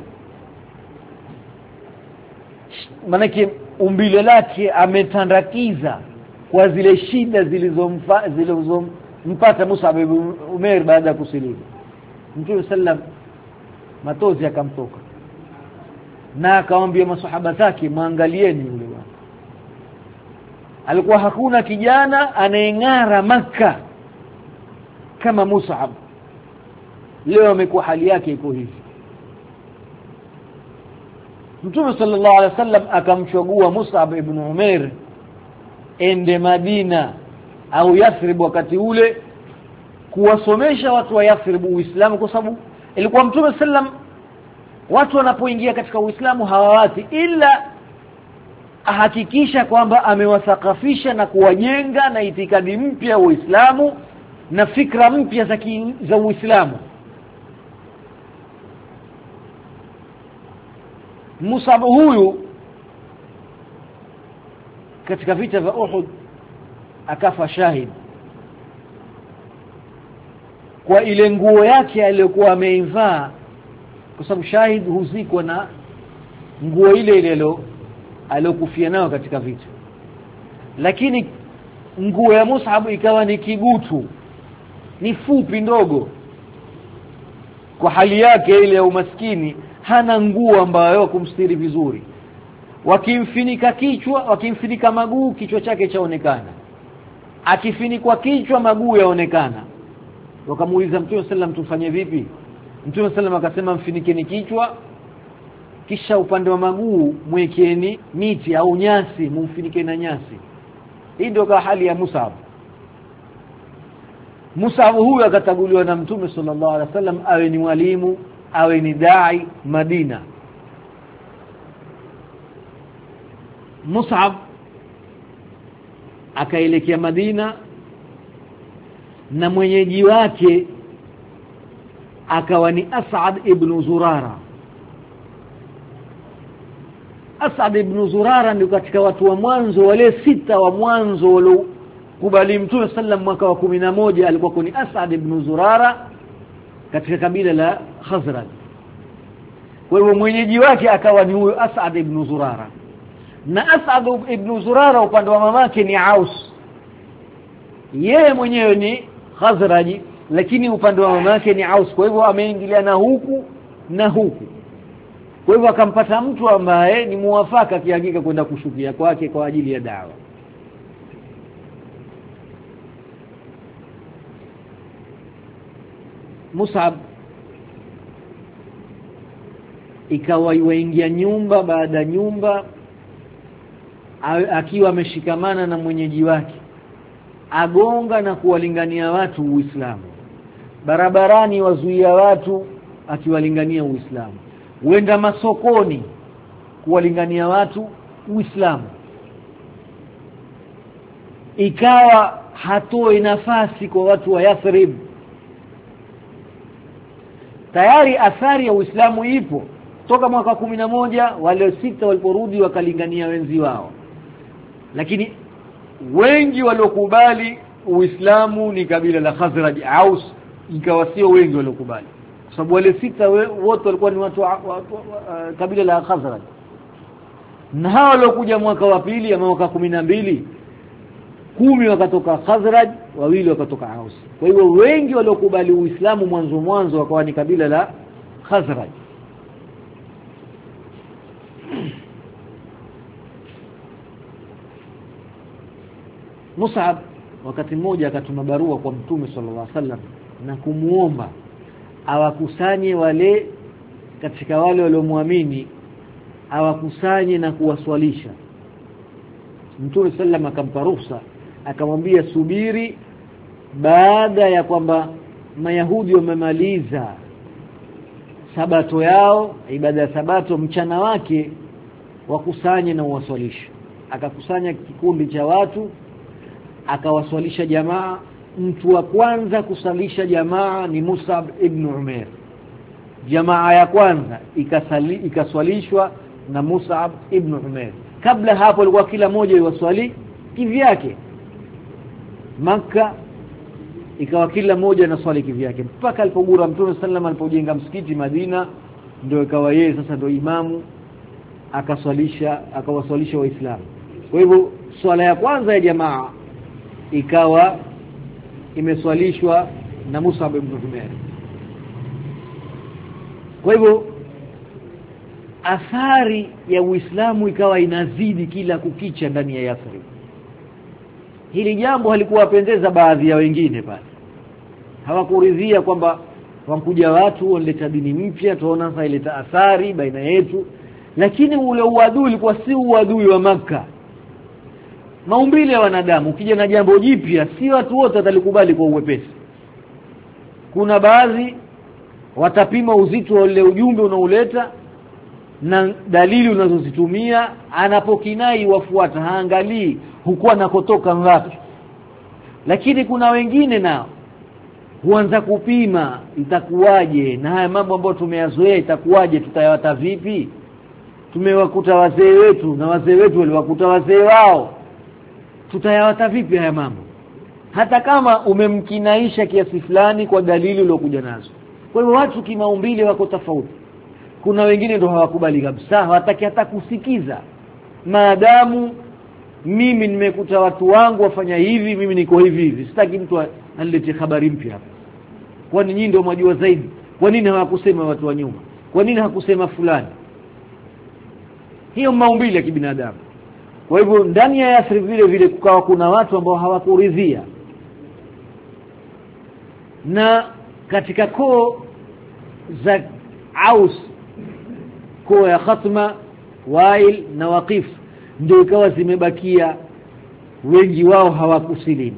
manake umbile lake ametandakiza kwa zile shida zilizompata Mus'ab ibn Umair baada ya kusilimu. Mtume sallam matozi akamtoka na akamwambia masahaba zake, muangalieni yule bwana, alikuwa hakuna kijana anayeng'ara Makka kama Mus'ab. Leo amekuwa hali yake iko hivi. Mtume sallallahu alaihi wasallam akamchagua Mus'ab ibn Umair ende Madina au Yathrib wakati ule kuwasomesha watu wa Yathrib Uislamu, kwa sababu ilikuwa Mtume sallam watu wanapoingia katika Uislamu hawawati ila ahakikisha kwamba amewasakafisha na kuwajenga na itikadi mpya Uislamu na fikra mpya za Uislamu. Mus'ab huyu katika vita vya Uhud akafa shahid kwa ile nguo yake aliyokuwa ameivaa, kwa sababu shahid huzikwa na nguo ile ile aliyokufia nayo katika vita. Lakini nguo ya Mus'ab ikawa ni kigutu, ni fupi ndogo. Kwa hali yake ile ya umaskini hana nguo ambayo kumstiri vizuri. Wakimfinika kichwa, wakimfinika maguu, kichwa chake chaonekana. Akifinikwa kichwa, maguu yaonekana. Wakamuuliza Mtume sallam tufanye vipi? Mtume sallam akasema mfinikeni kichwa, kisha upande wa maguu mwekeni miti au nyasi, mumfinike na nyasi. Hii ndio kwa hali ya Mus'ab. Mus'ab huyu akataguliwa na Mtume sallallahu alaihi wasallam awe ni mwalimu, awe ni dai Madina. Mus'ab akaelekea Madina na mwenyeji wake akawa ni As'ad ibn Zurara. As'ad ibn Zurara ndio katika watu wa mwanzo wale 6 wa mwanzo waliokubali Mtume sallam mwaka wa 11. alikuwa ni As'ad ibn Zurara katika kabila la Khazraj. Kwa hivyo mwenyeji wake akawa ni huyo As'ad ibn Zurara. Na As'ad ibn Zurara upande wa mamake ni Aus. Yeye mwenyewe ni Khazraji lakini upande wa mamake ni Aus. Kwa hivyo ameingiliana huku na huku. Kwa hivyo akampata mtu ambaye ni muwafaka kihakika kwenda kushukia kwake kwa ajili ya dawa. Mus'ab ikawa yuingia nyumba baada nyumba akiwa ameshikamana na mwenyeji wake, agonga na kuwalingania watu Uislamu. Barabarani wazuia watu akiwalingania Uislamu. Wenda masokoni kuwalingania watu Uislamu. Ikawa hatoi nafasi kwa watu wa Yathrib. Tayari athari ya Uislamu ipo toka mwaka 11 wale 6 waliporudi wakalingania wenzi wao. Lakini wengi waliokubali Uislamu ni kabila la Khazraj Aus, ikawa sio wengi waliokubali. Kwa sababu wale 6 wote walikuwa ni watu kabila la Khazraj. Na hao waliokuja mwaka wa pili ama mwaka 12, 10 wakatoka Khazraj, 2 wakatoka Aus. Kwa hiyo wengi waliokubali Uislamu mwanzo wakawa ni kabila la Khazraj. Mus'ab wakati mmoja akatuma barua kwa Mtume sallallahu alaihi wasallam na kumuomba awakusanye wale katika wale waliomwamini, awakusanye na kuwaswalisha. Mtume sallam akampa ruhusa, akamwambia subiri baada ya kwamba Mayahudi wamemaliza sabato yao, ibada ya sabato, mchana wake wakusanye na uwaswalishe. Akakusanya kikundi cha watu akawaswalisha jamaa. Mtu wa kwanza kusalisha jamaa ni Mus'ab ibn Umair. Jamaa ya kwanza ikaswalishwa na Mus'ab ibn Umair. Kabla hapo alikuwa kila mmoja yuwaswali kivyake. Makka ikawa kila mmoja anaswali kivyake mpaka alipogura Mtume sallam alipojenga msikiti Madina, ndio ikawa yeye sasa ndio imamu, akawaswalisha Waislamu. Kwa hivyo swala ya kwanza ya jamaa ikawa imeswalishwa na Mus'ab ibn Umair. Kwa hivyo athari ya Uislamu ikawa inazidi kila kukicha ndani ya Yathrib. hili jambo halikuwapendeza baadhi ya wengine pale. Hawakuridhia kwamba wankuja watu wanaleta dini mpya, tuona sasa ileta athari baina yetu. Lakini ule uadui ulikuwa si uadui wa Makka. Maumbile ya wanadamu, ukija na jambo jipya si watu wote watalikubali kwa uwepesi. Kuna baadhi watapima uzito wa ule ujumbe unaoleta na dalili unazozitumia, anapokinai wafuata, haangalii huko anakotoka ngapi. Lakini kuna wengine nao huanza kupima itakuwaje, na haya mambo ambayo tumeyazoea itakuwaje, tutayawata vipi? Tumewakuta wazee wetu na wazee wetu waliwakuta wazee wao, tutayawata vipi haya mambo? Hata kama umemkinaisha kiasi fulani kwa dalili uliyokuja nazo. Kwa hiyo watu kimaumbile wako tofauti. Kuna wengine ndio hawakubali kabisa, hawataki hata kusikiza. Maadamu mimi nimekuta watu wangu wafanya hivi, mimi niko hivi, sitaki mtu alete habari mpya hapa. Kwani nyinyi ndio mwajua zaidi? Kwa nini hawakusema watu wa nyuma? Kwa nini hakusema fulani? Hiyo maumbile ya kibinadamu. Kwa hivyo ndani ya Yathrib vile vile kukawa kuna watu ambao hawakuridhia. Na katika koo za Aus, koo ya Khatma, Wail na Waqif ndio ikawa zimebakia, wengi wao hawakusilimu.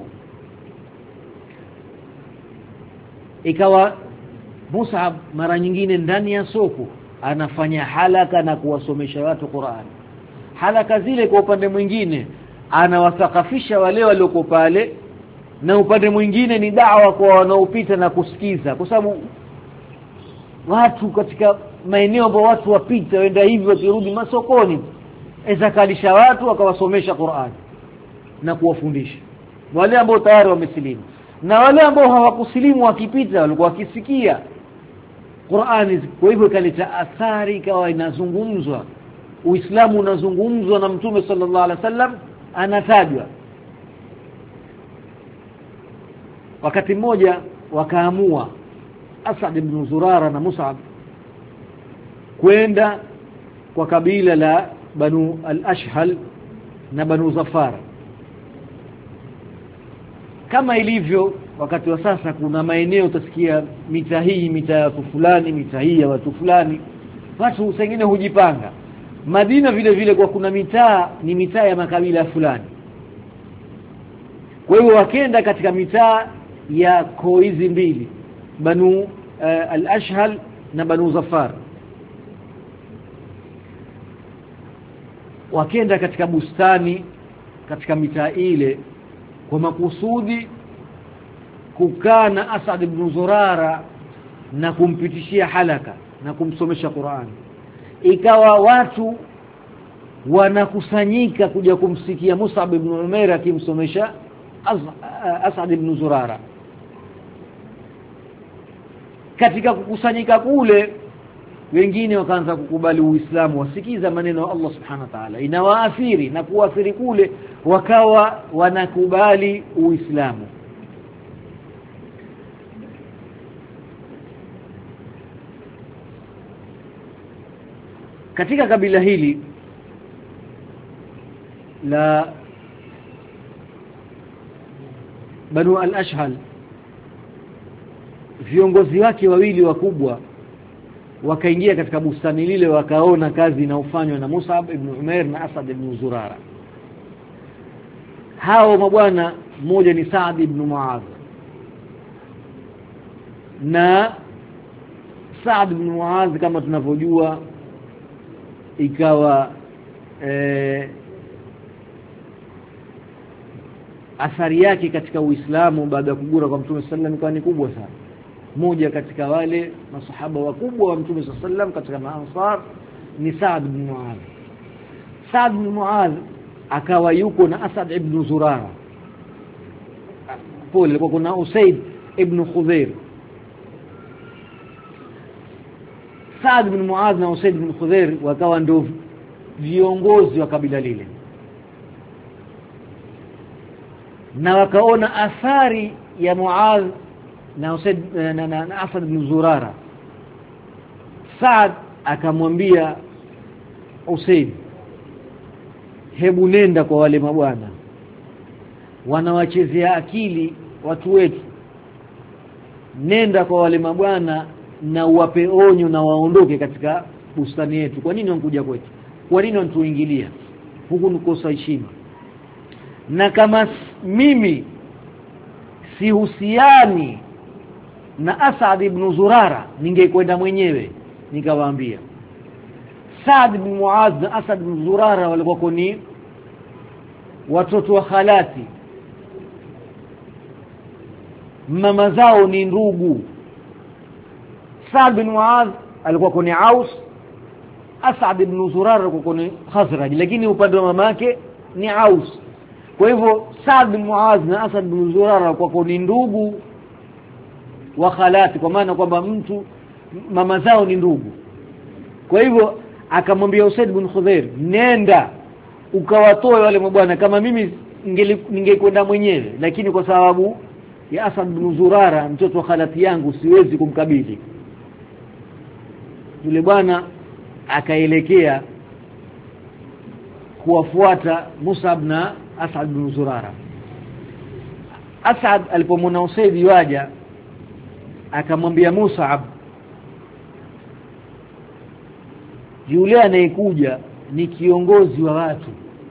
Ikawa Mus'ab mara nyingine ndani ya soko anafanya halaka na kuwasomesha watu Qur'an. Halaka zile kwa upande mwingine anawasakafisha wale walioko pale, na upande mwingine ni da'wa kwa wanaopita na kusikiza, kwa sababu watu katika maeneo ambayo watu wapita wenda hivi wakirudi masokoni, ezakalisha watu wakawasomesha Qur'an na kuwafundisha wale ambao tayari wamesilimu. Na wale ambao hawakusilimu wakipita walikuwa wakisikia Qur'ani. Kwa hivyo ikaleta athari, ikawa inazungumzwa, Uislamu unazungumzwa na Mtume sallallahu alaihi wasallam anatajwa. Wakati mmoja wakaamua Asad ibn Zurara na Mus'ab kwenda kwa kabila la Banu al-Ashhal na Banu Zafar. Kama ilivyo wakati wa sasa, kuna maeneo utasikia mita hii mita ya watu fulani, mita hii ya watu fulani. Watu wengine hujipanga. Madina vile vile kwa kuna mitaa ni mitaa ya makabila fulani. Kwa hiyo wakenda katika mitaa ya koo hizi mbili, Banu al-Ashhal na Banu Zafar. Wakenda katika bustani katika mitaa ile kwa makusudi kukaa na Asad ibn Zurara na kumpitishia halaka na kumsomesha Qur'an. Ikawa watu wanakusanyika kuja kumsikia Mus'ab ibn Umair akimsomesha Asad ibn Zurara. Katika kukusanyika kule, wengine wakaanza kukubali Uislamu, wasikiza maneno ya Allah subhanahu wa ta'ala, inawaathiri na kuathiri kule, wakawa wanakubali Uislamu. Katika kabila hili la Banu al-Ashhal, viongozi wake wawili wakubwa wakaingia katika bustani lile, wakaona kazi inaofanywa na Mus'ab ibn Umair na Asad ibn Zurara. Hao mabwana, mmoja ni Saad ibn Muadh, na Saad ibn Muadh kama tunavyojua ikawa athari yake katika Uislamu baada ya kugura kwa Mtume sallallahu alaihi wasallam ni kubwa sana. Mmoja katika wale masahaba wakubwa wa Mtume sallallahu alaihi wasallam katika Maansar ni Saad ibn Muadh. Saad ibn Muadh akawa yuko na Asad ibn Zurara. Pole kwa kuna Usaid ibn Khudair. Saad ibn Muadh na Usaid ibn Khudair wakawa ndio viongozi wa kabila lile, na wakaona athari ya Muadh na Usaid na Asad ibn Zurara. Saad akamwambia Usaid, hebu nenda kwa wale mabwana wanawachezea akili watu wetu. Nenda kwa wale mabwana na uwape onyo na waondoke katika bustani yetu. Kwa nini wanakuja kwetu? Kwa nini wanatuingilia? Huku ni kosa heshima. Na kama mimi sihusiani na Asad ibn Zurara, ningekwenda mwenyewe nikawaambia. Saad ibn Muaz na Asad ibn Zurara walikuwa ni watoto wa khalati, mama zao ni ndugu. Saad ibn Muaz alikuwa ni Aus, Asad ibn Zurara alikuwa ni Khazraj, lakini upande wa mamake ni Aus. Kwa hivyo Saad ibn Muaz na Asad ibn Zurara walikuwa ni ndugu wa khalati, kwa maana kwamba mtu mama zao ni ndugu. Kwa hivyo akamwambia Usaid ibn Khudair, nenda ukawatoe wale mabwana, kama mimi ningekwenda mwenyewe, lakini kwa sababu ya Asad ibn Zurara mtoto wa khalati yangu siwezi kumkabili. Yule bwana akaelekea kuwafuata Mus'ab na Asad ibn Zurara. Asad alipomwona Usaid waja, akamwambia Mus'ab, yule anayekuja ni kiongozi wa watu,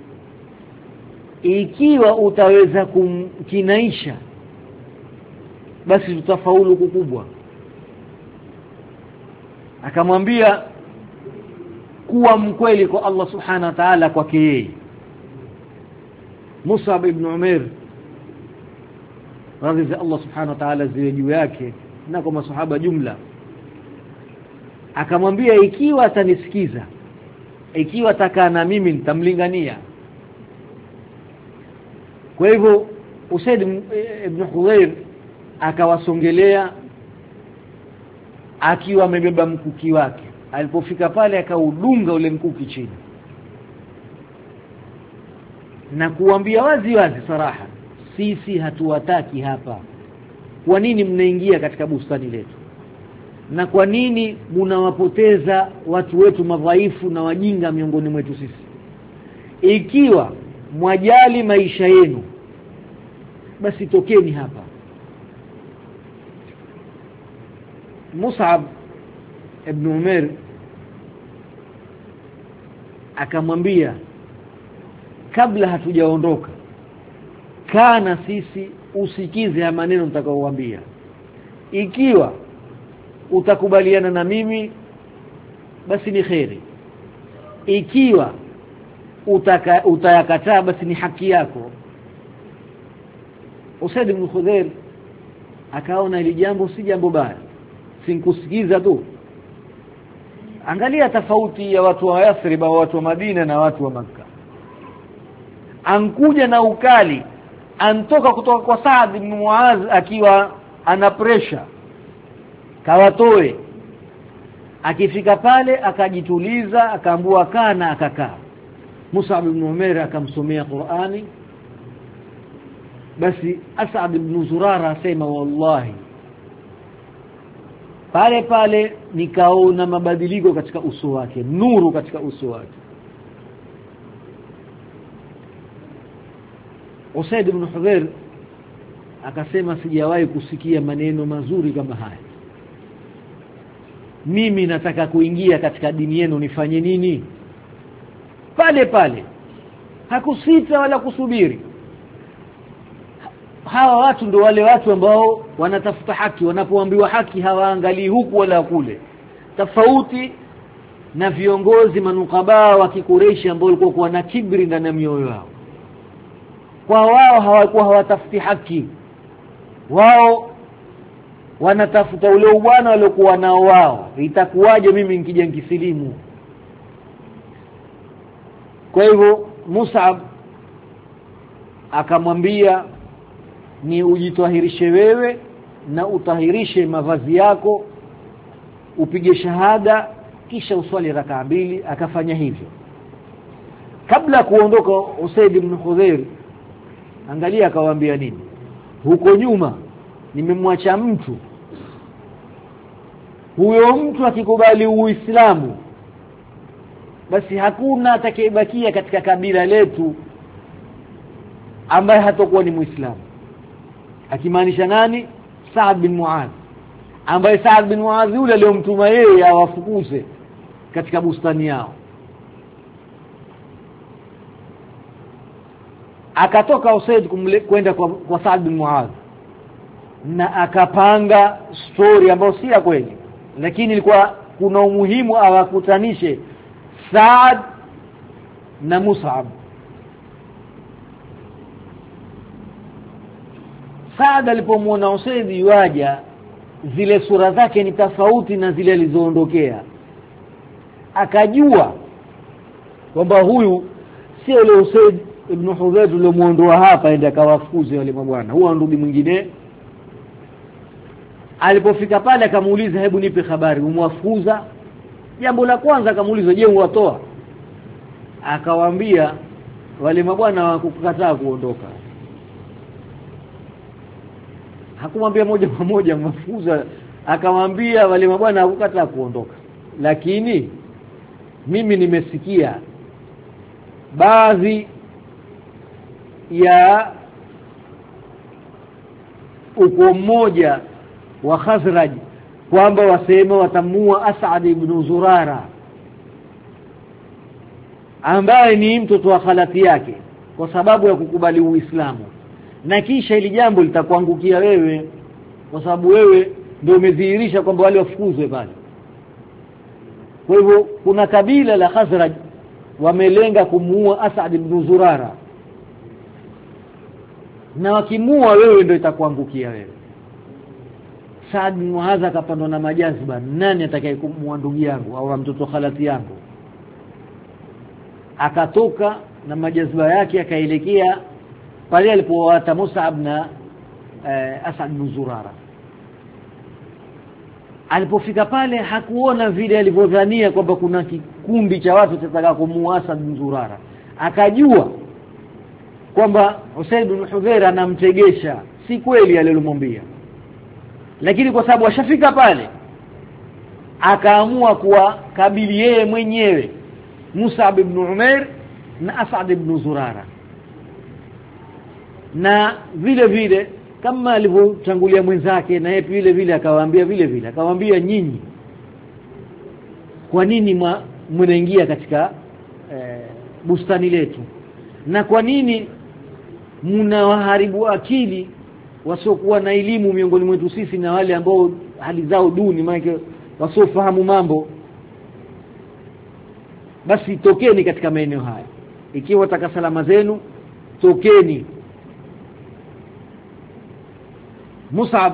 ikiwa utaweza kumkinaisha basi tutafaulu kukubwa. Akamwambia kuwa mkweli kwa Allah subhanahu wa ta'ala kwake yeye. Mus'ab ibn Umair radhi za Allah subhanahu wa ta'ala ziwe juu yake na kwa masahaba jumla, akamwambia ikiwa atanisikiza, ikiwa atakaa na mimi nitamlingania. Kwa hivyo Usaid ibn Khudair akawasongelea akiwa amebeba mkuki wake. Alipofika pale akaudunga ule mkuki chini na kuambia wazi wazi saraha, sisi hatuwataki hapa. Kwa nini mnaingia katika bustani letu? Na kwa nini mnawapoteza watu wetu madhaifu na wajinga miongoni mwetu sisi? Ikiwa mwajali maisha yenu, basi tokeni hapa. Mus'ab ibn Umair akamwambia, kabla hatujaondoka, kana sisi usikize ya maneno nitakayowaambia. Ikiwa utakubaliana na basi ni khairi, ikiwa utayakataa basi ni haki yako. Usaid ibn Khudair akaona ile jambo si jambo baya, sinkusikiza tu. Angalia tofauti ya watu wa Yathrib au watu wa Madina na watu wa Makka. Ankuja na ukali, antoka kutoka kwa Saad ibn Muaz akiwa ana pressure, kawatoe. Akifika pale akajituliza, akaambua kana, akakaa. Mus'ab ibn Umair akamsomea Qur'ani. Basi Asad ibn Zurara asema, wallahi pale pale nikaona mabadiliko katika uso wake, nuru katika uso wake. Usaid ibn Khudair akasema, sijawahi kusikia maneno mazuri kama haya. Mimi nataka kuingia katika dini yenu, nifanye nini? Pale pale hakusita wala kusubiri. Hawa watu ndio wale watu ambao wanatafuta haki, wanapoambiwa haki hawaangalii huku wala kule. Tofauti na viongozi manukaba wa Kikureishi ambao walikuwa na kibri ndani ya mioyo yao. Kwa wao hawakuwa hawatafuti haki, wao wanatafuta ule ubwana waliokuwa nao wao. Itakuwaje mimi nikija nikisilimu? Kwa hivyo Mus'ab akamwambia, ni ujitahirishe wewe na utahirishe mavazi yako, upige shahada, kisha uswali rakaa 2. Akafanya hivyo. Kabla kuondoka Usaid ibn Khudair, angalia akawaambia nini? Huko nyuma nimemwacha mtu, huyo mtu akikubali Uislamu basi hakuna atakayebakia katika kabila letu ambaye hatakuwa ni Muislamu. Akimaanisha nani? Saad bin Muadh, ambaye Saad bin Muadh yule aliyomtuma yeye awafukuze katika bustani yao. Akatoka Usaid kwenda kwa Saad bin Muadh na akapanga story ambayo si ya kweli, lakini ilikuwa kuna umuhimu awakutanishe Saad na Mus'ab. Saad alipomwona Usaid yuaja, zile sura zake ni tofauti na zile alizoondokea, akajua kwamba huyu sio yule Usaid ibn Hudayr aliyomuondoa hapa ende akawafukuze wale mabwana, huwa ndugu mwingine. Alipofika pale akamuuliza, hebu nipe habari, umwafukuza? Jambo la kwanza akamuuliza, je, uwatoa? Akawaambia wale mabwana hawakukataa kuondoka. Hakumwambia moja kwa moja mwafukuza, akamwambia wale mabwana hawakukataa kuondoka, lakini mimi nimesikia baadhi ya uko mmoja wa Khazraj kwamba wasema watamua As'ad ibn Zurara ambaye ni mtoto wa khalati yake kwa sababu ya kukubali Uislamu, na kisha ili jambo litakuangukia wewe kwa sababu wewe ndio umedhihirisha kwamba wale wafukuzwe pale. Kwa hivyo kuna kabila la Khazraj wamelenga kumuua As'ad ibn Zurara, na wakimua wewe ndio itakuangukia wewe. Saad bin Muadh akapandwa na majaziba, nani atakayekumuua ndugu yangu au mtoto khalati yangu? Akatoka na majaziba yake akaelekea pale alipowaata Mus'ab na As'ad bin Zurara. Alipofika pale hakuona vile alivyodhania kwamba kuna kikundi cha watu kitataka kumuua As'ad bin Zurara. Akajua kwamba Usaid bin Hudayr anamtegesha, si kweli alilomwambia, lakini kwa sababu ashafika pale akaamua kuwa kabili yeye mwenyewe Mus'ab ibn Umair na As'ad ibn Zurara. Na vile vile kama alivyotangulia mwenzake, na yeye vile vile akawaambia nyinyi kwa nini mnaingia katika bustani letu, na kwa nini mnawaharibu akili wasiokuwa na elimu miongoni mwetu sisi na wale ambao hali zao duni, maana wasiofahamu mambo? Basi tokeni katika maeneo haya, ikiwa wataka salama zenu tokeni. Mus'ab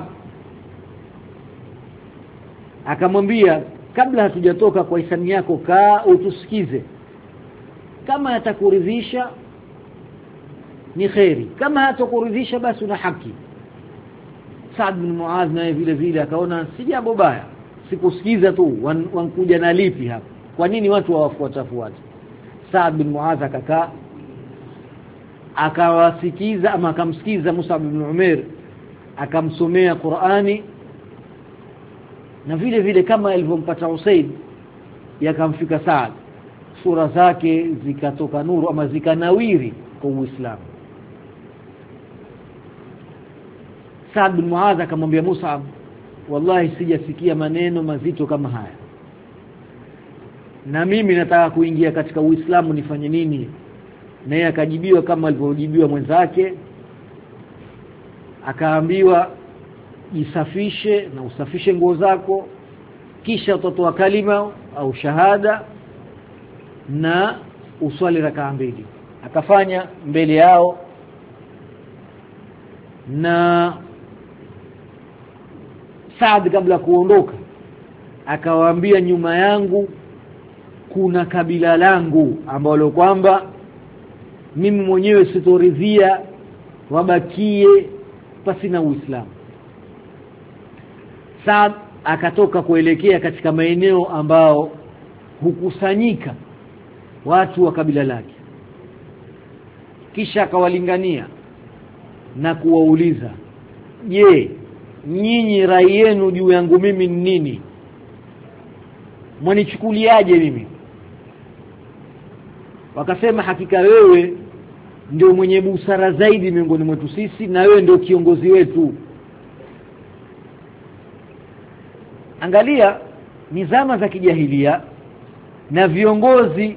akamwambia, kabla hatujatoka kwa hisani yako, kaa utusikize, kama yatakuridhisha ni khairi, kama hatakuridhisha basi una haki. Saad bin Muadh naye vile vile akaona si jambo baya, sikusikiza tu, wankuja na lipi hapa, kwa nini watu hawafuata? Saad bin Muadh akakaa akawasikiza, ama akamsikiza Mus'ab bin Umair, akamsomea Qur'ani, na vile vile kama alivyompata Usaid yakamfika Saad, sura zake zikatoka nuru ama zikanawiri kwa Uislamu. Saad bin Muadh akamwambia Mus'ab, wallahi sijasikia maneno mazito kama haya, na mimi nataka kuingia katika Uislamu, nifanye nini? Na yeye akajibiwa kama alivyojibiwa mwenzake, akaambiwa jisafishe na usafishe nguo zako, kisha utotoa kalima au shahada na uswali rakaa mbili. Akafanya mbele yao, na Saad kabla kuondoka akawaambia, nyuma yangu kuna kabila langu ambalo kwamba mimi mwenyewe sitoridhia wabakie pasina Uislamu. Saad akatoka kuelekea katika maeneo ambao hukusanyika watu wa kabila lake, kisha akawalingania na kuwauliza, je, nyinyi rai yenu juu yangu mimi ni nini? Mwanichukuliaje mimi? Wakasema, hakika wewe ndio mwenye busara zaidi miongoni mwetu sisi, na wewe ndio kiongozi wetu. Angalia nizama za kijahilia na viongozi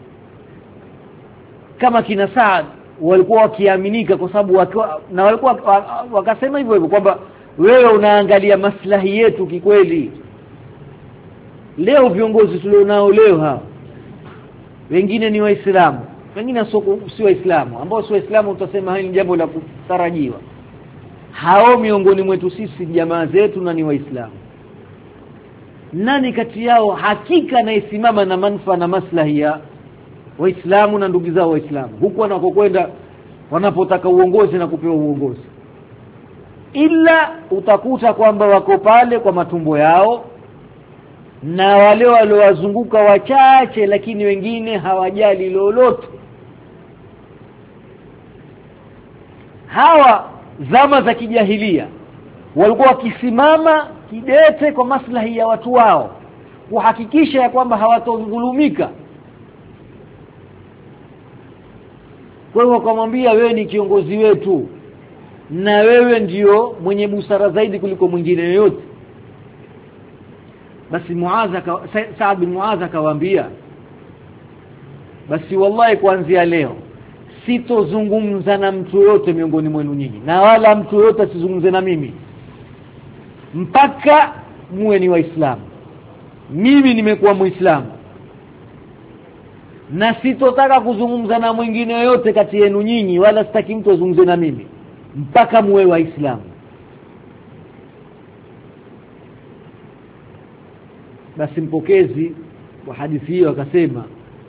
kama kina Saad walikuwa wakiaminika kwa sababu na walikuwa wakasema hivyo kwamba wewe unaangalia maslahi yetu kikweli. Leo viongozi tulionao leo hao wengine ni Waislamu, wengine si Waislamu, ambao si Waislamu utasema hili ni jambo la kutarajiwa. Hao miongoni mwetu sisi jamaa zetu na ni Waislamu. Nani kati yao hakika anaisimama na manufaa na maslahi ya Waislamu na ndugu zao Waislamu huku wanakokwenda wanapotaka uongozi na kupewa uongozi? Ila utakuta kwamba wako pale kwa matumbo yao, na wale waliowazunguka wachache, lakini wengine hawajali lolote. Hawa zama za kijahilia walikuwa wakisimama kidete kwa maslahi ya watu wao, kuhakikisha ya kwamba hawatodhulumika. Kwa hiyo wakamwambia, wewe ni kiongozi wetu na wewe ndio mwenye busara zaidi kuliko mwingine yote. Basi Saad bin Muadh akawaambia, basi wallahi kuanzia leo sitozungumza na mtu yote miongoni mwenu nyinyi, na wala mtu yote asizungumze na mimi mpaka muwe ni Waislamu. Mimi nimekuwa Muislamu na sitotaka kuzungumza na mwingine yote kati yenu nyinyi, wala sitaki mtu azungumze na mimi mpaka muwe Waislamu. Basi mpokezi wa hadithi hiyo akasema,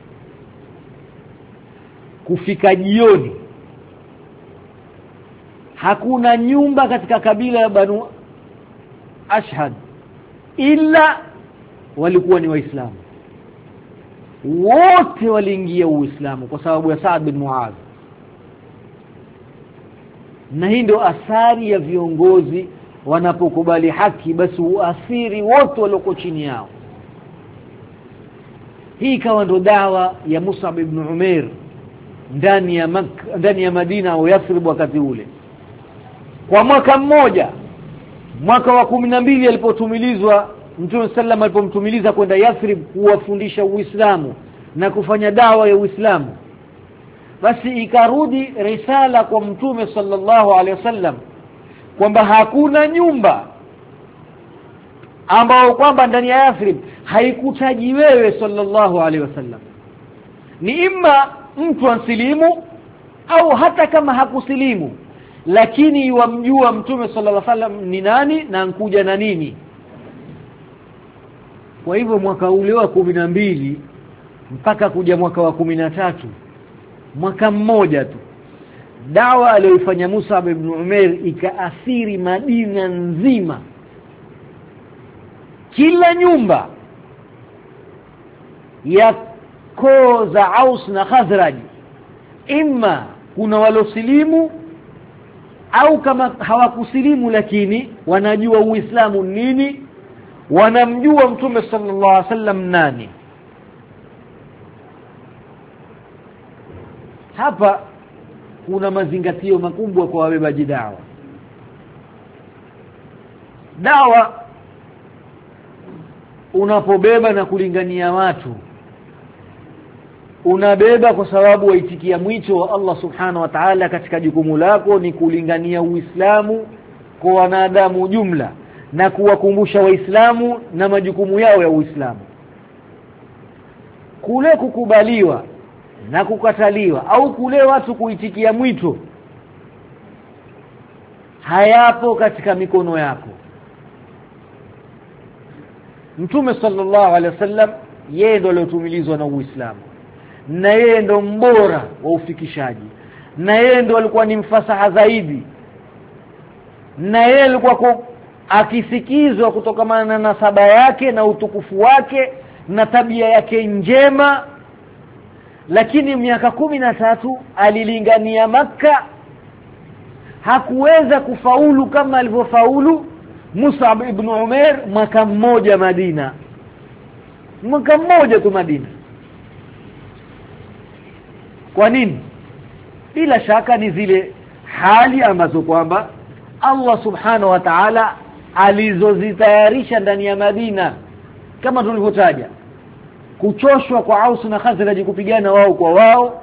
kufika jioni hakuna nyumba katika kabila ya Banu Ashhad ila walikuwa ni Waislamu. Wote waliingia Uislamu kwa sababu ya Saad bin Muadh. Na hii ndio athari ya viongozi wanapokubali haki, basi uathiri wote walioko chini yao. Hii ikawa ndo dawa ya Mus'ab ibn Umair ndani ya Madina au Yathrib wakati ule. Kwa mwaka mmoja, mwaka wa 12 alipotumilizwa Mtume sallam alipomtumiliza kwenda Yathrib kuwafundisha Uislamu na kufanya dawa ya Uislamu, basi ikarudi risala kwa Mtume sallallahu alaihi wasallam kwamba hakuna nyumba ambao kwamba ndani ya Yathrib haikutaji wewe sallallahu alaihi wasallam. Ni imma mtu ansilimu au hata kama hakusilimu, lakini wamjua Mtume sallallahu alaihi wasallam ni nani na ankuja na nini. Kwa hivyo mwaka ule wa 12 mpaka kuja mwaka wa 13, mwaka mmoja tu, dawa aliyoifanya Mus'ab ibn Umair ikaathiri Madina nzima. Kila nyumba ya koo za Aus na Khazraj, imma kuna walosilimu au kama hawakusilimu lakini wanajua Uislamu nini, wanamjua Mtume sallallahu alaihi wasallam nani. Hapa kuna mazingatio makubwa kwa wabebaji dawa. Dawa unapobeba na kulingania watu, unabeba kwa sababu waitikia mwito wa Allah subhanahu wa ta'ala. Katika jukumu lako ni kulingania Uislamu kwa wanadamu jumla na kuwakumbusha Waislamu na majukumu yao ya Uislamu. Kule kukubaliwa na kukataliwa au kule watu kuitikia mwito hayapo katika mikono yako. Mtume sallallahu alaihi wasallam yeye ndo aliyotumilizwa na Uislamu, na yeye ndo mbora wa ufikishaji, na yeye ndo alikuwa ni mfasaha zaidi, na yeye alikuwa akisikizwa kutokana na nasaba yake na utukufu wake na tabia yake njema. Lakini miaka 13 alilingania Makka, hakuweza kufaulu kama alivyofaulu Mus'ab ibn Umair mwaka mmoja Madina. Mwaka mmoja tu Madina. Kwa nini? bila shaka ni zile hali ambazo kwamba Allah subhanahu wa ta'ala alizozitayarisha ndani ya Madina, kama tulivyotaja, kuchoshwa kwa Aus na Khazraj kupigana wao kwa wao,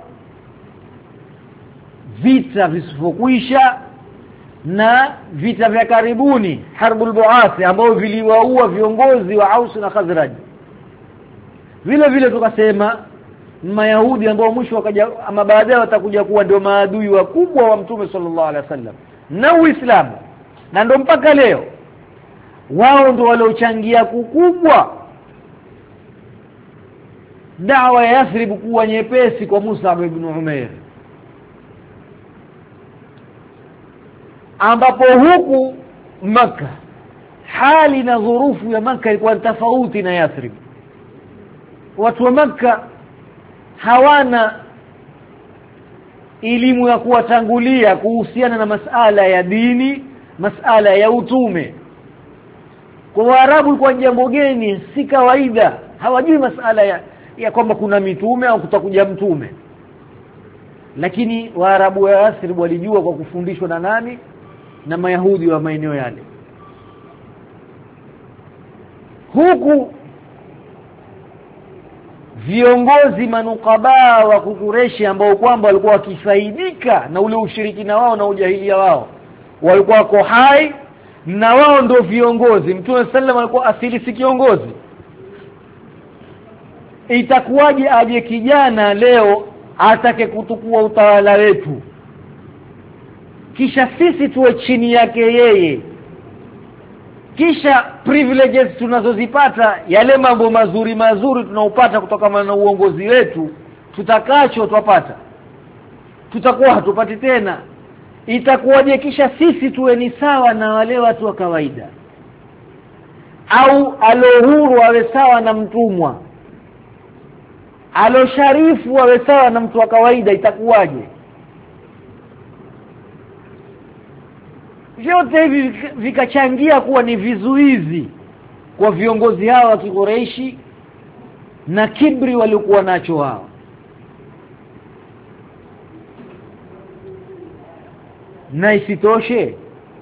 vita visivyokuisha, na vita vya karibuni Harbul Bu'ath ambao viliwaua viongozi wa Aus na Khazraj. Vile vile tukasema Mayahudi ambao mwisho wakaja ama baadaye watakuja kuwa ndio maadui wakubwa wa Mtume sallallahu alaihi wasallam na Uislamu, na ndio mpaka leo wao ndio waliochangia kukubwa dawa ya Yathrib kuwa nyepesi kwa Mus'ab ibn Umair, ambapo huku Makkah hali na dhurufu ya Makkah ilikuwa tofauti na Yathrib. Watu wa Makkah hawana elimu ya kuwatangulia kuhusiana na masala ya dini, masala ya utume. Kwa Waarabu kwa jambo geni si kawaida, hawajui masala ya kwamba kuna mitume au kutakuja mtume. Lakini Waarabu wa Yathrib walijua kwa kufundishwa na nani? Na Mayahudi wa maeneo yale. Huku viongozi manukaba wa Kukureshi ambao kwamba walikuwa wakifaidika na ule ushirikina wao na ujahilia wao, walikuwa wako hai na wao ndio viongozi. Mtume sallam alikuwa asili si kiongozi. Itakuwaje aje kijana leo atake kutukua utawala wetu, kisha sisi tuwe chini yake yeye, kisha privileges tunazozipata, yale mambo mazuri tunaopata kutokana na uongozi wetu, tutakacho tupata tutakuwa hatupati tena. Itakuwaje kisha sisi tuwe ni sawa na wale watu wa kawaida, au alohuru awe sawa na mtumwa, alosharifu awe sawa na mtu wa kawaida? Itakuwaje? Vyote hivi vikachangia kuwa ni vizuizi kwa viongozi hao wa Kikureishi na kibri waliokuwa nacho wao. Na isitoshe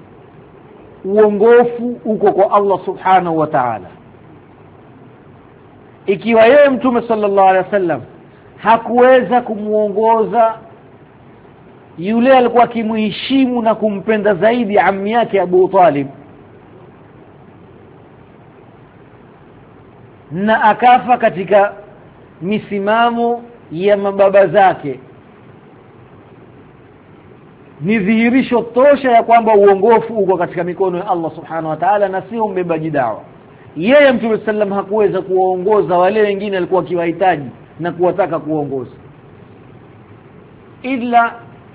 uongofu uko kwa Allah subhanahu wa ta'ala. Ikiwa yeye Mtume sallallahu alaihi wasallam hakuweza kumuongoza yule alikuwa akimheshimu na kumpenda zaidi ammi yake Abu Talib, na akafa katika misimamo ya mababa zake, ni dhihirisho tosha ya kwamba uongofu uko katika mikono ya Allah subhanahu wa ta'ala na sio mbebaji dawa. Yeye Mtume sallam hakuweza kuwaongoza wale wengine alikuwa akiwahitaji na kuwataka kuongoza, ila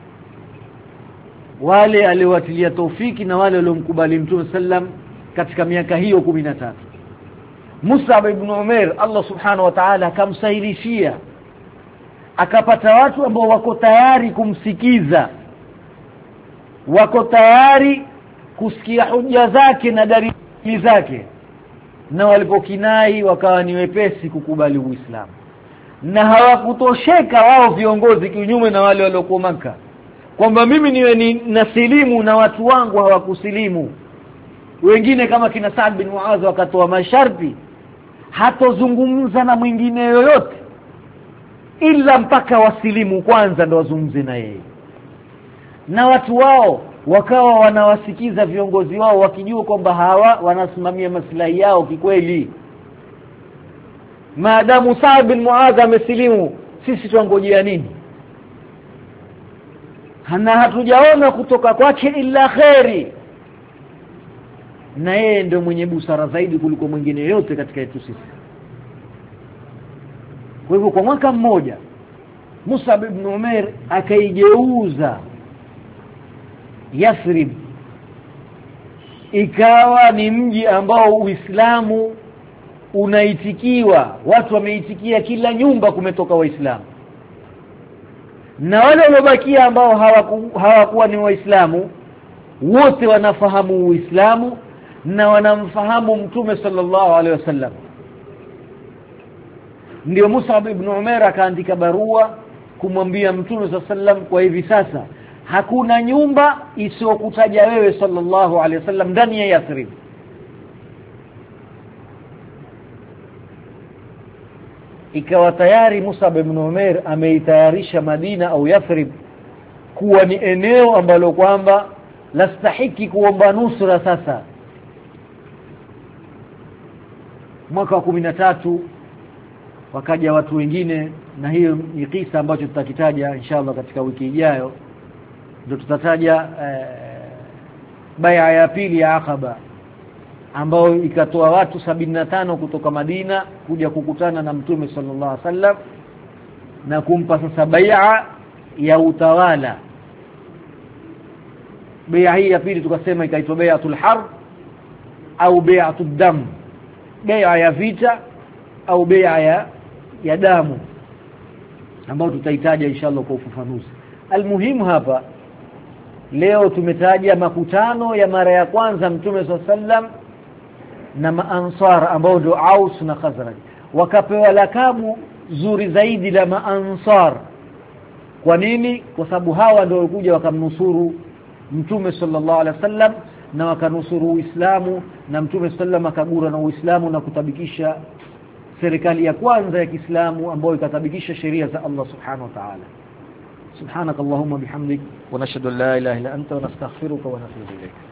wale aliowatilia taufiki na wale waliomkubali Mtume sallam katika miaka hiyo 13. Mus'ab ibn Umair Allah subhanahu wa ta'ala akamsahilishia, akapata watu ambao wako tayari kumsikiza, wako tayari kusikia hoja zake na dalili zake, na walipokinai wakawa ni wepesi kukubali Uislamu. Na hawakutosheka wao viongozi, kinyume na wale waliokuwa Makkah, kwamba mimi niwe ni nasilimu na watu wangu hawakusilimu. Wengine kama kina Saad bin Muadh wakatoa masharti, hatozungumza na mwingine yoyote ila mpaka wasilimu kwanza ndo wazungumze na yeye. Na watu wao wakawa wanawasikiza viongozi wao wakijua kwamba hawa wanasimamia maslahi yao kikweli. Maadamu Saad bin Muadh amesilimu, sisi tuangojea nini? Na hatujaona kutoka kwake ila khairi, na yeye ndio mwenye busara zaidi kuliko mwingine yote katika yetu sisi. Kwa hivyo kwa mwaka mmoja Mus'ab ibn Umair akaigeuza Yathrib ikawa ni mji ambao Uislamu unaitikiwa, watu wameitikia, kila nyumba kumetoka Waislamu. Na wale waliobakia ambao hawakuwa ni Waislamu wote wanafahamu Uislamu na wanamfahamu Mtume sallallahu alaihi wasallam. Ndio Mus'ab ibn Umair akaandika barua kumwambia Mtume sallam kwa hivi sasa hakuna nyumba isiyokutaja wewe sallallahu alaihi wasallam ndani ya Yathrib. Ikawa tayari Mus'ab ibn Umair ameitayarisha Madina au Yathrib kuwa ni eneo ambalo kwamba lastahiki kuomba nusra. Sasa mwaka wa 13 wakaja watu wengine, na hiyo ni kisa ambacho tutakitaja inshallah katika wiki ijayo. Ndio tutataja bai'a ya pili ya Aqaba ambao ikatoa watu 75 kutoka Madina kuja kukutana na Mtume sallallahu alaihi wasallam na kumpa sasa bai'a ya utawala. Bai'a hii ya pili tukasema ikaitwa bai'atul harb au bai'atud dam, bai'a ya vita au bai'a ya damu, ambao tutahitaji inshallah kwa ufafanuzi. Almuhimu hapa leo tumetaja makutano ya mara ya kwanza Mtume sallam na maansar ambao ndio Aus na Khazraj, wakapewa lakabu zuri zaidi la maansar. Kwa nini? Kwa sababu hawa ndio walikuja wakamnusuru Mtume sallallahu alaihi wasallam na wakanusuru Uislamu, na Mtume sallam akagura na Uislamu na kutabikisha serikali ya kwanza ya Kiislamu ambayo ikatabikisha sheria za Allah subhanahu wa ta'ala. Subhanakallahumma bihamdik wa nashhadu an la ilaha illa anta wa nastaghfiruka wa natubu ilayk.